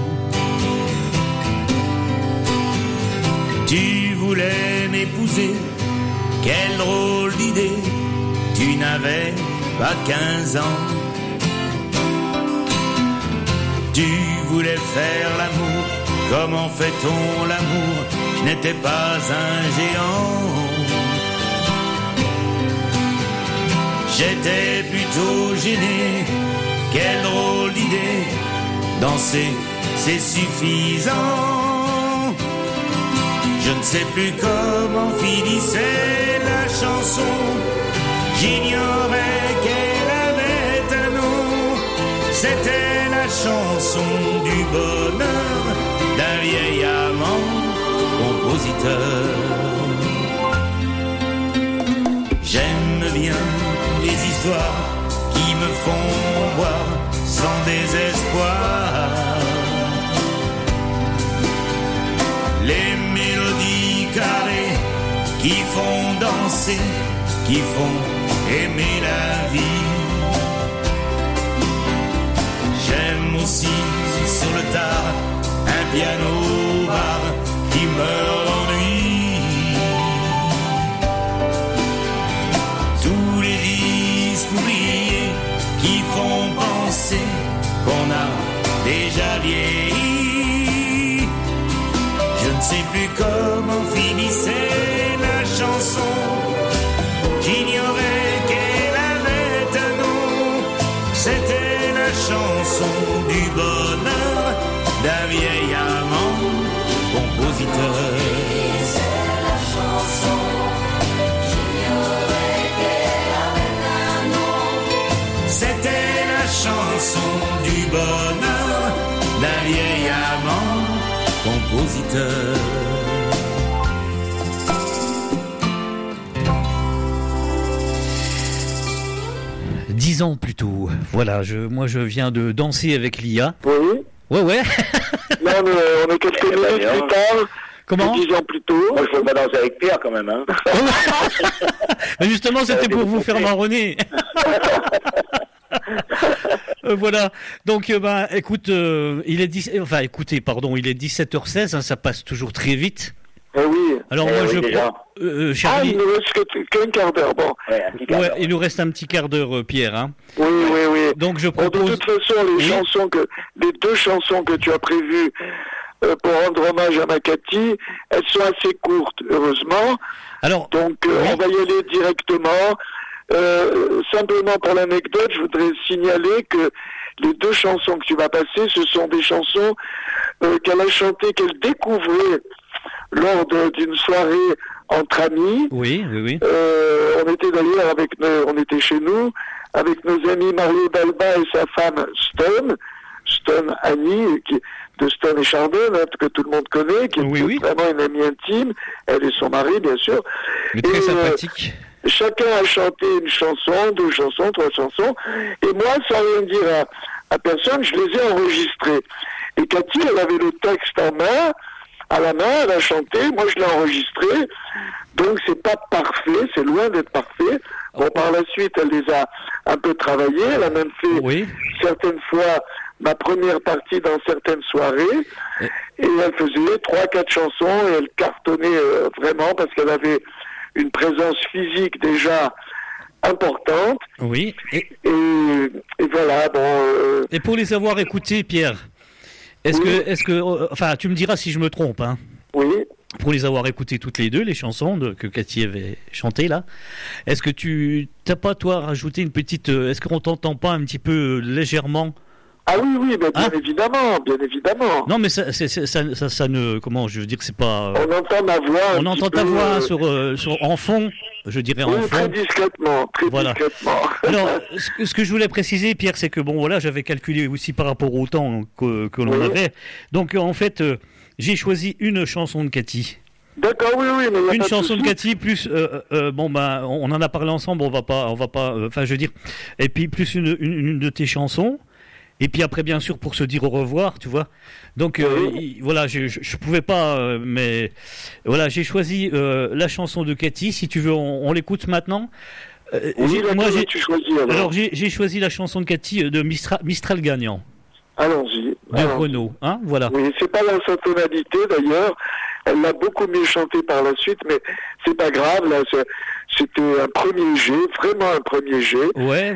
tu voulais m'épouser, quel drôle d'idée, tu n'avais pas 15 ans. Tu voulais faire l'amour, comment fait-on l'amour, je n'étais pas un géant. J'étais plutôt gêné. Quelle drôle d'idée, danser c'est suffisant. Je ne sais plus comment finissait la chanson, j'ignorais qu'elle avait un nom. C'était la chanson du bonheur d'un vieil amant compositeur. J'aime bien les histoires qui me font boire sans désespoir. Les mélodies carrées qui font danser, qui font aimer la vie. J'aime aussi sur le tard un piano bar qui meurt d'ennui. Tous les disques oubliés qui font penser qu'on a déjà vieilli. chanson qu'ignorait qu'elle avait un nom. C'était la chanson du bonheur d'un vieil amant compositeur. C'est la chanson, j'ignorais qu'elle avait un nom. C'était la chanson du bonheur d'un vieil amant compositeur. 10 ans plus tôt. Voilà, moi je viens de danser avec Lia. Oui. Ouais. Là, on est quelques minutes plus tard. Comment 10 ans plus tôt. Moi, je veux pas danser avec Pierre quand même. Hein. Mais justement, c'était pour vous faire marronner. Voilà. Donc, écoute, il est 17h16. Hein, ça passe toujours très vite. Eh oui. Alors moi, Charlie. Il nous reste qu'un quart d'heure. Bon. Ouais, un petit quart d'heure. Il nous reste un petit quart d'heure, Pierre. Hein. Oui. Donc je propose. De toute façon, les deux chansons que tu as prévues pour rendre hommage à ma Cathy, elles sont assez courtes, heureusement. Alors. Donc on va y aller directement. Simplement pour l'anecdote, je voudrais signaler que les deux chansons que tu vas passer, ce sont des chansons qu'elle a chantées, qu'elle découvrait lors d'une soirée entre amis. Oui. On était d'ailleurs on était chez nous avec nos amis Mario Dalba et sa femme Stone Annie, de Stone et Chardon, hein, que tout le monde connaît, qui est vraiment une amie intime. Elle et son mari, bien sûr. Mais très sympathique. Chacun a chanté une chanson, 2 chansons, 3 chansons, et moi, sans rien dire à personne, je les ai enregistrées. Et Cathy, elle avait le texte à la main, elle a chanté, moi je l'ai enregistré, donc c'est pas parfait, c'est loin d'être parfait. Bon, par la suite, elle les a un peu travaillées, elle a même fait certaines fois ma première partie dans certaines soirées, et elle faisait 3-4 chansons, et elle cartonnait vraiment, parce qu'elle avait une présence physique déjà importante. Oui. Et voilà, bon... Et pour les avoir écoutés, Pierre, est-ce que, enfin, tu me diras si je me trompe, hein. Oui. Pour les avoir écoutées toutes les deux, les chansons que Cathy avait chantées là, est-ce que tu t'as pas, toi, rajouté une petite... est-ce qu'on t'entend pas un petit peu légèrement? Ah oui, bien évidemment. Non, mais ça ne, comment, je veux dire que c'est pas... On entend ma voix. On entend ta voix en fond, je dirais en fond. Très discrètement. Alors, ce que je voulais préciser, Pierre, c'est que bon, voilà, j'avais calculé aussi par rapport au temps que l'on avait. Donc, en fait, j'ai choisi une chanson de Cathy. D'accord, oui, mais une chanson de Cathy plus on en a parlé ensemble, on va pas, enfin, je veux dire, et puis plus une de tes chansons. Et puis après, bien sûr, pour se dire au revoir, tu vois. Donc, voilà, je pouvais pas, mais voilà, j'ai choisi la chanson de Cathy. Si tu veux, on l'écoute maintenant. Tu choisis alors. J'ai choisi la chanson de Cathy de Mistral Gagnant. Allons-y. De Renaud, hein, voilà. Oui, c'est pas dans sa tonalité d'ailleurs. Elle l'a beaucoup mieux chanté par la suite, mais c'est pas grave. Là, c'était un premier jet, vraiment un premier jet. Ouais.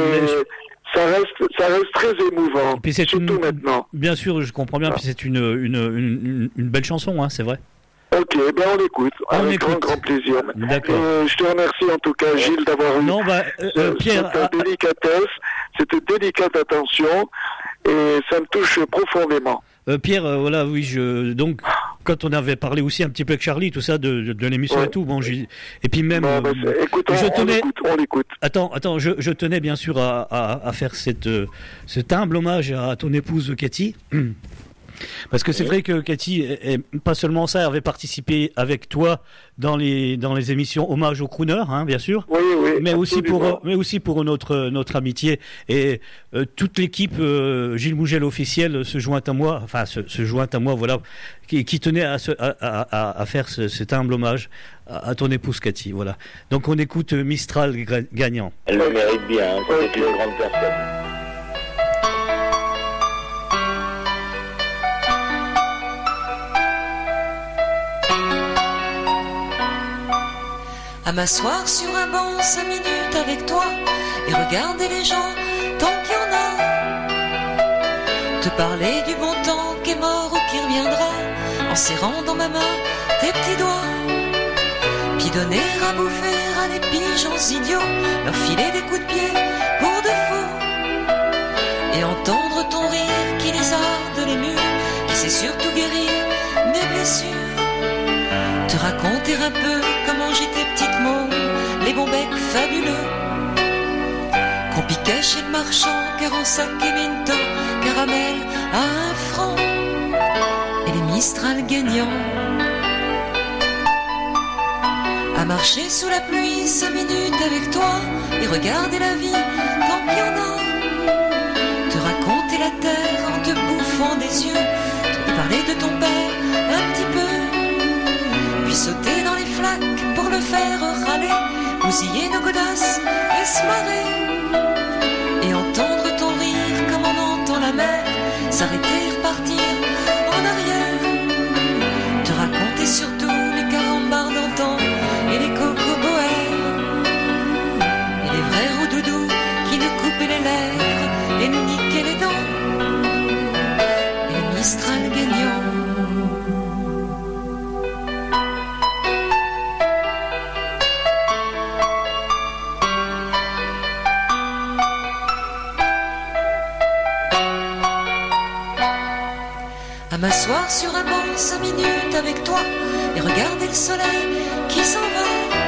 Ça reste très émouvant, puis surtout maintenant. Bien sûr, je comprends bien, puis c'est une belle chanson, hein, c'est vrai. Ok, ben on l'écoute, avec grand plaisir. D'accord. Je te remercie en tout cas, Gilles, d'avoir eu Pierre, cette délicatesse, cette délicate attention, et ça me touche profondément. Pierre, voilà, oui, donc quand on avait parlé aussi un petit peu avec Charlie, tout ça, de l'émission et tout, bon, et puis même, écoute, on l'écoute. Attends, je tenais bien sûr à faire cet humble hommage à ton épouse Cathy. Parce que c'est vrai que Cathy, pas seulement ça, elle avait participé avec toi dans les émissions hommage aux crooners, hein, bien sûr. Oui, mais aussi pour notre amitié, et toute l'équipe Gilles Mougel officiel se joint à moi, voilà, qui tenait à faire cet humble hommage à ton épouse Cathy, voilà. Donc on écoute Mistral Gagnant. Elle le mérite bien, hein, c'est une grande personne. À m'asseoir sur un banc 5 minutes avec toi et regarder les gens tant qu'il y en a. Te parler du bon temps qui est mort ou qui reviendra en serrant dans ma main tes petits doigts. Puis donner à bouffer à des pigeons idiots, leur filer des coups de pied pour de faux, et entendre ton rire qui lézarde les murs, qui sait surtout guérir mes blessures. Te raconter un peu comment j'étais petite môme, les bons becs fabuleux qu'on piquait chez le marchand, 45 et Minto, caramel à 1 franc, et les Mistral gagnants. À marcher sous la pluie 5 minutes avec toi et regarder la vie tant qu'il y en a. Te raconter la terre en te bouffant des yeux, te parler de ton père un petit peu, puis sauter dans les flaques pour le faire râler, bousiller nos godasses et se marrer, et entendre ton rire comme on entend la mer s'arrêter et repartir en arrière. Te raconter surtout les carambars d'antan et les cocoboères, et les vrais roudoudous qui nous coupaient les lèvres et nous niquaient les dents, et les Mistral gagnants. À m'asseoir sur un banc 5 minutes avec toi et regarder le soleil qui s'en va.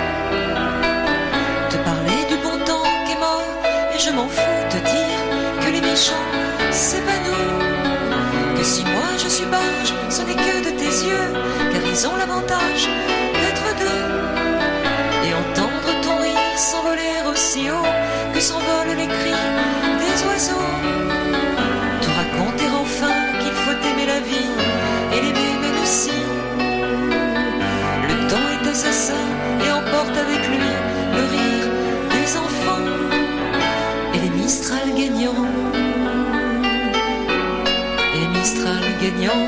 Te parler du bon temps qui est mort et je m'en fous. Te dire que les méchants c'est pas nous, que si moi je suis barge ce n'est que de tes yeux, car ils ont l'avantage d'être deux, et entendre ton rire s'envoler aussi haut que s'envolent les cris des oiseaux. Te raconter enfin qu'il faut aimer la vie et l'aimer même aussi. Le temps est assassin et emporte avec lui le rire des enfants et les Mistral gagnants. Et les Mistral gagnants.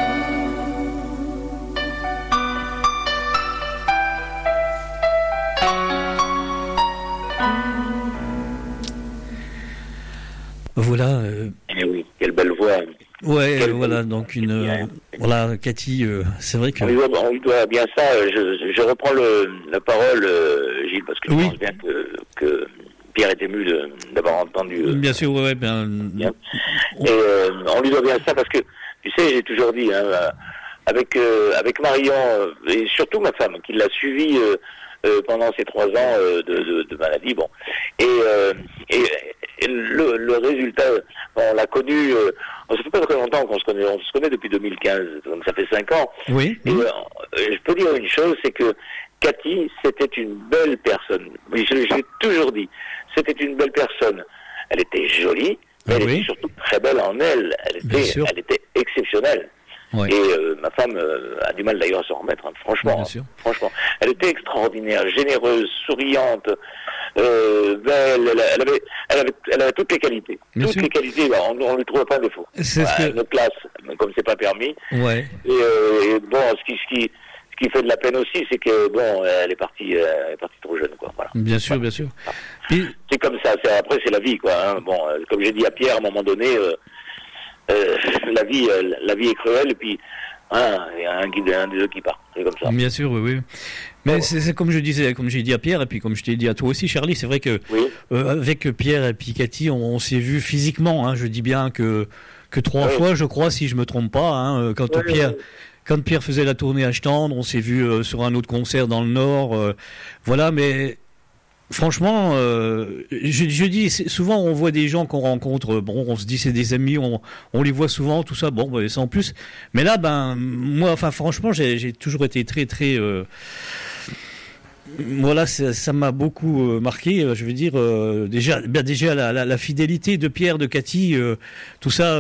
Voilà. Eh oui, quelle belle voix. Ouais, voilà, donc voilà, Cathy, c'est vrai que... On lui doit bien ça. Je reprends la parole, Gilles, parce que je pense bien que Pierre est ému d'avoir entendu... bien sûr, ouais, bien. Et on lui doit bien ça parce que, tu sais, j'ai toujours dit, hein, avec Marion, et surtout ma femme, qui l'a suivi pendant ces 3 ans de maladie, bon, et le résultat, on l'a connu, ça fait pas très longtemps qu'on se connaît, on se connaît depuis 2015, donc ça fait 5 ans. Oui. Et je peux dire une chose, c'est que Cathy, c'était une belle personne. Oui, je l'ai toujours dit, c'était une belle personne. Elle était jolie, mais elle était surtout très belle en elle. Elle était exceptionnelle. Ouais. Et ma femme a du mal d'ailleurs à s'en remettre, hein, franchement. Bien sûr. Franchement, elle était extraordinaire, généreuse, souriante, belle. Elle avait toutes les qualités. Bien toutes sûr. les qualités. On ne lui trouvait pas de défaut. Notre classe, comme c'est pas permis. Ouais. Et bon, ce qui fait de la peine aussi, c'est que bon, elle est partie trop jeune, quoi. Voilà. Bien sûr, bien sûr. Puis... C'est comme ça. Après, c'est la vie, quoi. Hein. Bon, comme j'ai dit à Pierre, à un moment donné. La vie est cruelle, et puis il y a un des deux qui part. C'est comme ça. Bien sûr, oui. Mais c'est comme je disais, comme j'ai dit à Pierre, et puis comme je t'ai dit à toi aussi, Charlie, c'est vrai que avec Pierre et puis Cathy, on s'est vu physiquement. Hein, je dis bien que 3 fois, je crois, si je me trompe pas. Hein, quand Pierre faisait la tournée à Stendre, on s'est vu sur un autre concert dans le Nord. Voilà, mais franchement, je dis souvent, on voit des gens qu'on rencontre, bon, on se dit c'est des amis, on les voit souvent, tout ça, bon, ben, sans plus. Mais là, moi, enfin, franchement, j'ai toujours été très, très, voilà, ça m'a beaucoup marqué. Je veux dire, déjà la fidélité de Pierre, de Cathy, tout ça,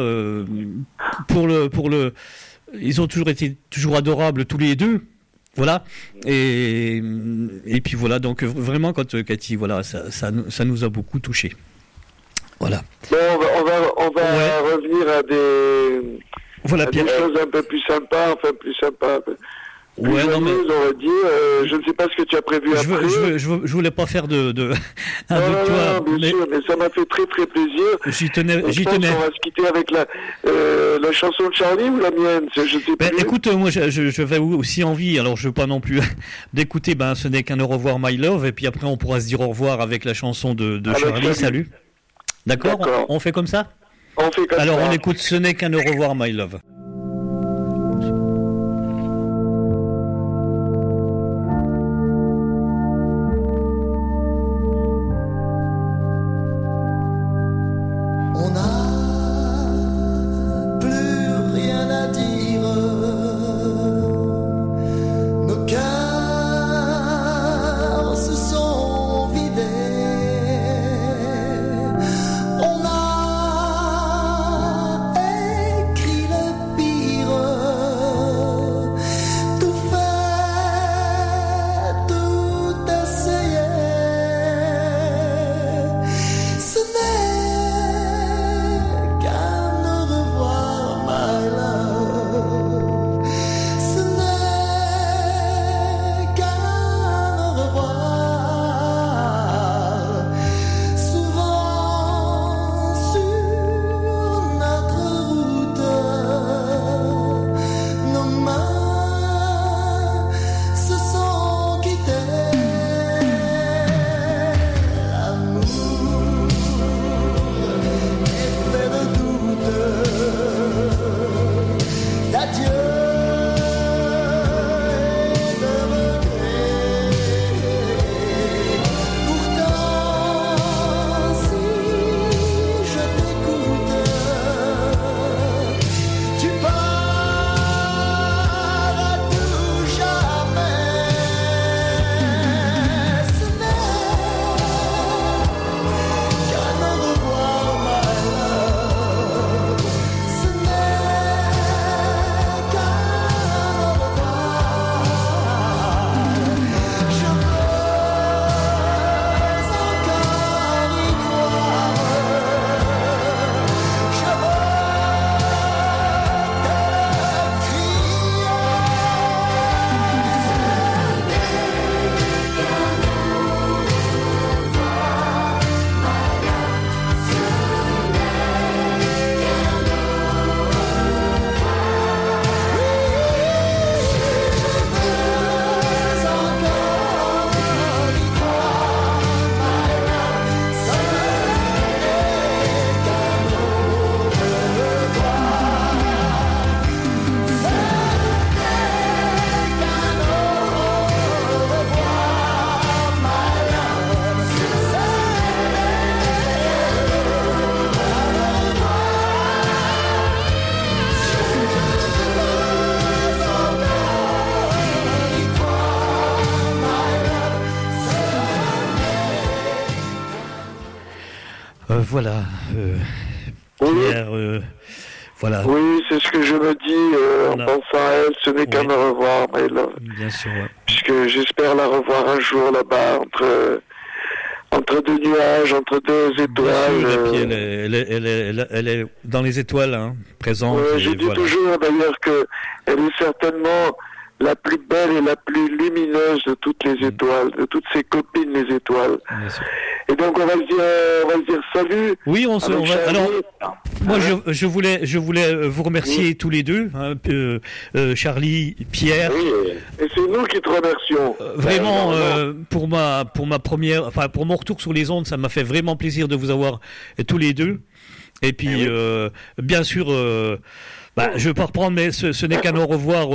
ils ont toujours été adorables tous les deux. Voilà, et puis voilà, donc vraiment quand Cathy, voilà, ça nous a beaucoup touchés. Voilà. Bon, on va revenir à des choses un peu plus sympas, Ouais, non, mais... on va dire. Je ne sais pas ce que tu as prévu après. Je voulais pas faire de non, bien sûr, mais ça m'a fait très très plaisir. J'y tenais. On va se quitter avec la chanson de Charlie ou la mienne, je sais pas. Écoute, moi j'avais aussi envie, alors je veux pas non plus d'écouter Ce n'est qu'un au revoir My Love, et puis après on pourra se dire au revoir avec la chanson de Charlie, salut. D'accord. On fait comme ça. On fait comme alors ça. On écoute Ce n'est qu'un au revoir My Love. Voilà. Pierre, voilà. Oui, c'est ce que je me dis en pensant à elle. Ce n'est qu'à me revoir, my love. Bien sûr. Ouais. Puisque j'espère la revoir un jour là-bas entre deux nuages, entre deux étoiles. Bien sûr, et puis elle est dans les étoiles, hein, présente. Je dis toujours d'ailleurs que elle est certainement la plus belle et la plus lumineuse de toutes les étoiles, de toutes ses copines les étoiles. Et donc on va se dire salut. Oui, on va. Alors, moi je voulais vous remercier tous les deux, hein, Charlie, Pierre. Oui, et c'est nous qui te remercions. Vraiment, pour ma première, enfin pour mon retour sur les ondes, ça m'a fait vraiment plaisir de vous avoir tous les deux. Et puis, bien sûr, je vais pas reprendre, mais ce n'est qu'un au revoir.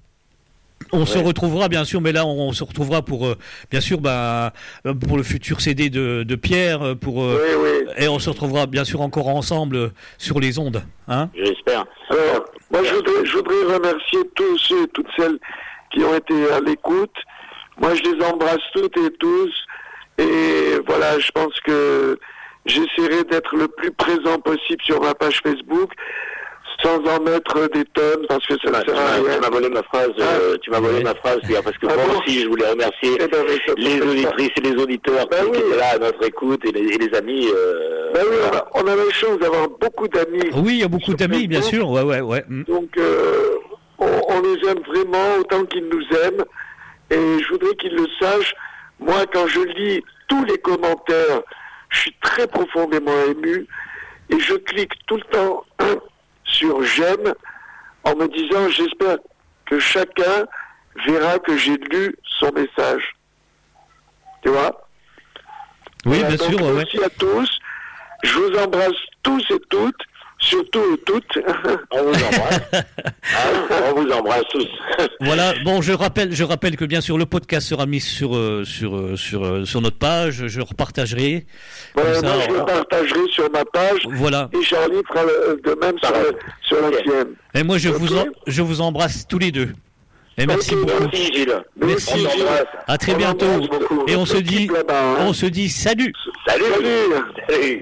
On se retrouvera bien sûr, mais là on se retrouvera pour bien sûr pour le futur CD de Pierre, et on se retrouvera bien sûr encore ensemble sur les ondes, hein. J'espère. Alors, moi je voudrais remercier tous ceux et toutes celles qui ont été à l'écoute. Moi je les embrasse toutes et tous, et voilà, je pense que j'essaierai d'être le plus présent possible sur ma page Facebook, sans en mettre des tonnes, parce que ça ne sert à rien. Tu m'as volé ma phrase, Pierre, parce que moi aussi, je voulais remercier les auditrices et les auditeurs qui étaient là à notre écoute, et les amis. On a la chance d'avoir beaucoup d'amis. Oui, il y a beaucoup d'amis, bien sûr, ouais. Donc, on les aime vraiment autant qu'ils nous aiment. Et je voudrais qu'ils le sachent. Moi, quand je lis tous les commentaires, je suis très profondément ému. Et je clique tout le temps sur j'aime en me disant j'espère que chacun verra que j'ai lu son message. Tu vois? Oui, voilà, bien sûr. Merci à tous. Je vous embrasse tous et toutes, surtout toutes. On vous embrasse. On vous embrasse tous. Voilà. Bon, je rappelle que bien sûr le podcast sera mis sur notre page. Je repartagerai. Voilà, moi je le partagerai sur ma page. Voilà. Et Charlie fera de même sur la sienne. Et moi je vous embrasse tous les deux. Et merci beaucoup. Merci Gilles. Merci Gilles. À très bientôt. Et on se dit salut. Salut.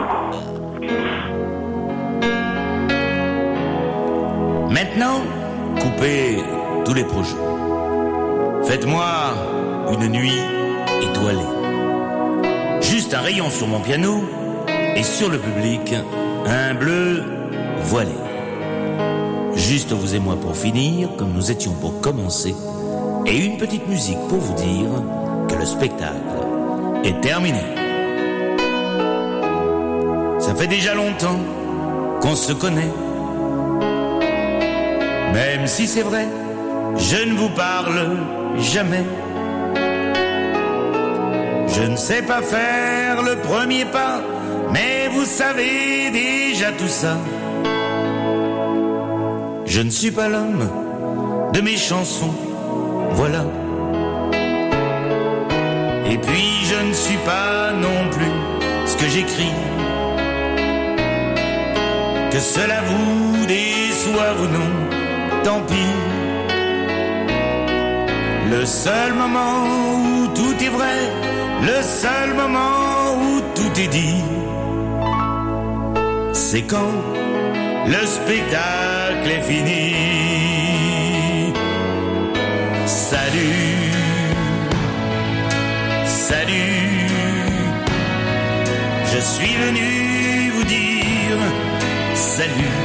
Maintenant, coupez tous les projets. Faites-moi une nuit étoilée. Juste un rayon sur mon piano et sur le public, un bleu voilé. Juste vous et moi pour finir, comme nous étions pour commencer, et une petite musique pour vous dire que le spectacle est terminé. Ça fait déjà longtemps qu'on se connaît. Même si c'est vrai, je ne vous parle jamais. Je ne sais pas faire le premier pas, mais vous savez déjà tout ça. Je ne suis pas l'homme de mes chansons, voilà. Et puis je ne suis pas non plus ce que j'écris. Que cela vous déçoive ou non, tant pis. Le seul moment où tout est vrai, le seul moment où tout est dit, c'est quand le spectacle est fini. Salut, salut, je suis venu vous dire salut.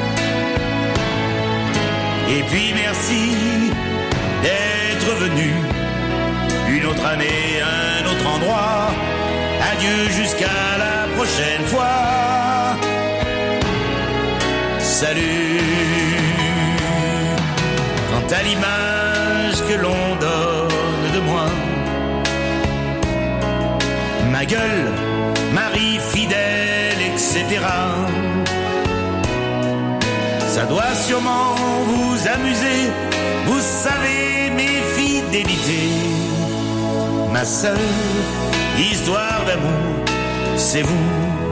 Et puis merci d'être venu. Une autre année, un autre endroit. Adieu jusqu'à la prochaine fois. Salut. Quant à l'image que l'on donne de moi, ma gueule, mari fidèle, etc., ça doit sûrement vous amuser. Vous savez mes fidélités. Ma seule histoire d'amour, c'est vous.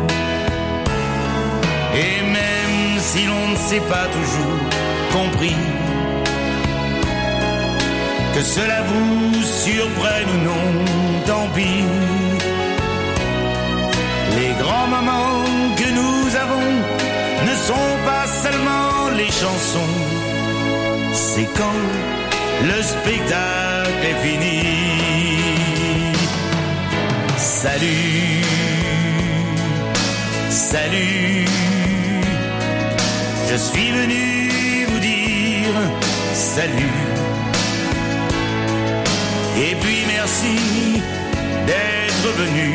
Et même si l'on ne s'est pas toujours compris, que cela vous surprenne ou non, tant pis. Les grands moments que nous avons ne sont pas seulement les chansons, c'est quand le spectacle est fini. Salut, salut, je suis venu vous dire salut. Et puis merci d'être venu.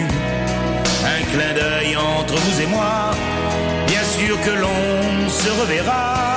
Un clin d'œil entre vous et moi. Bien sûr que l'on se reverra.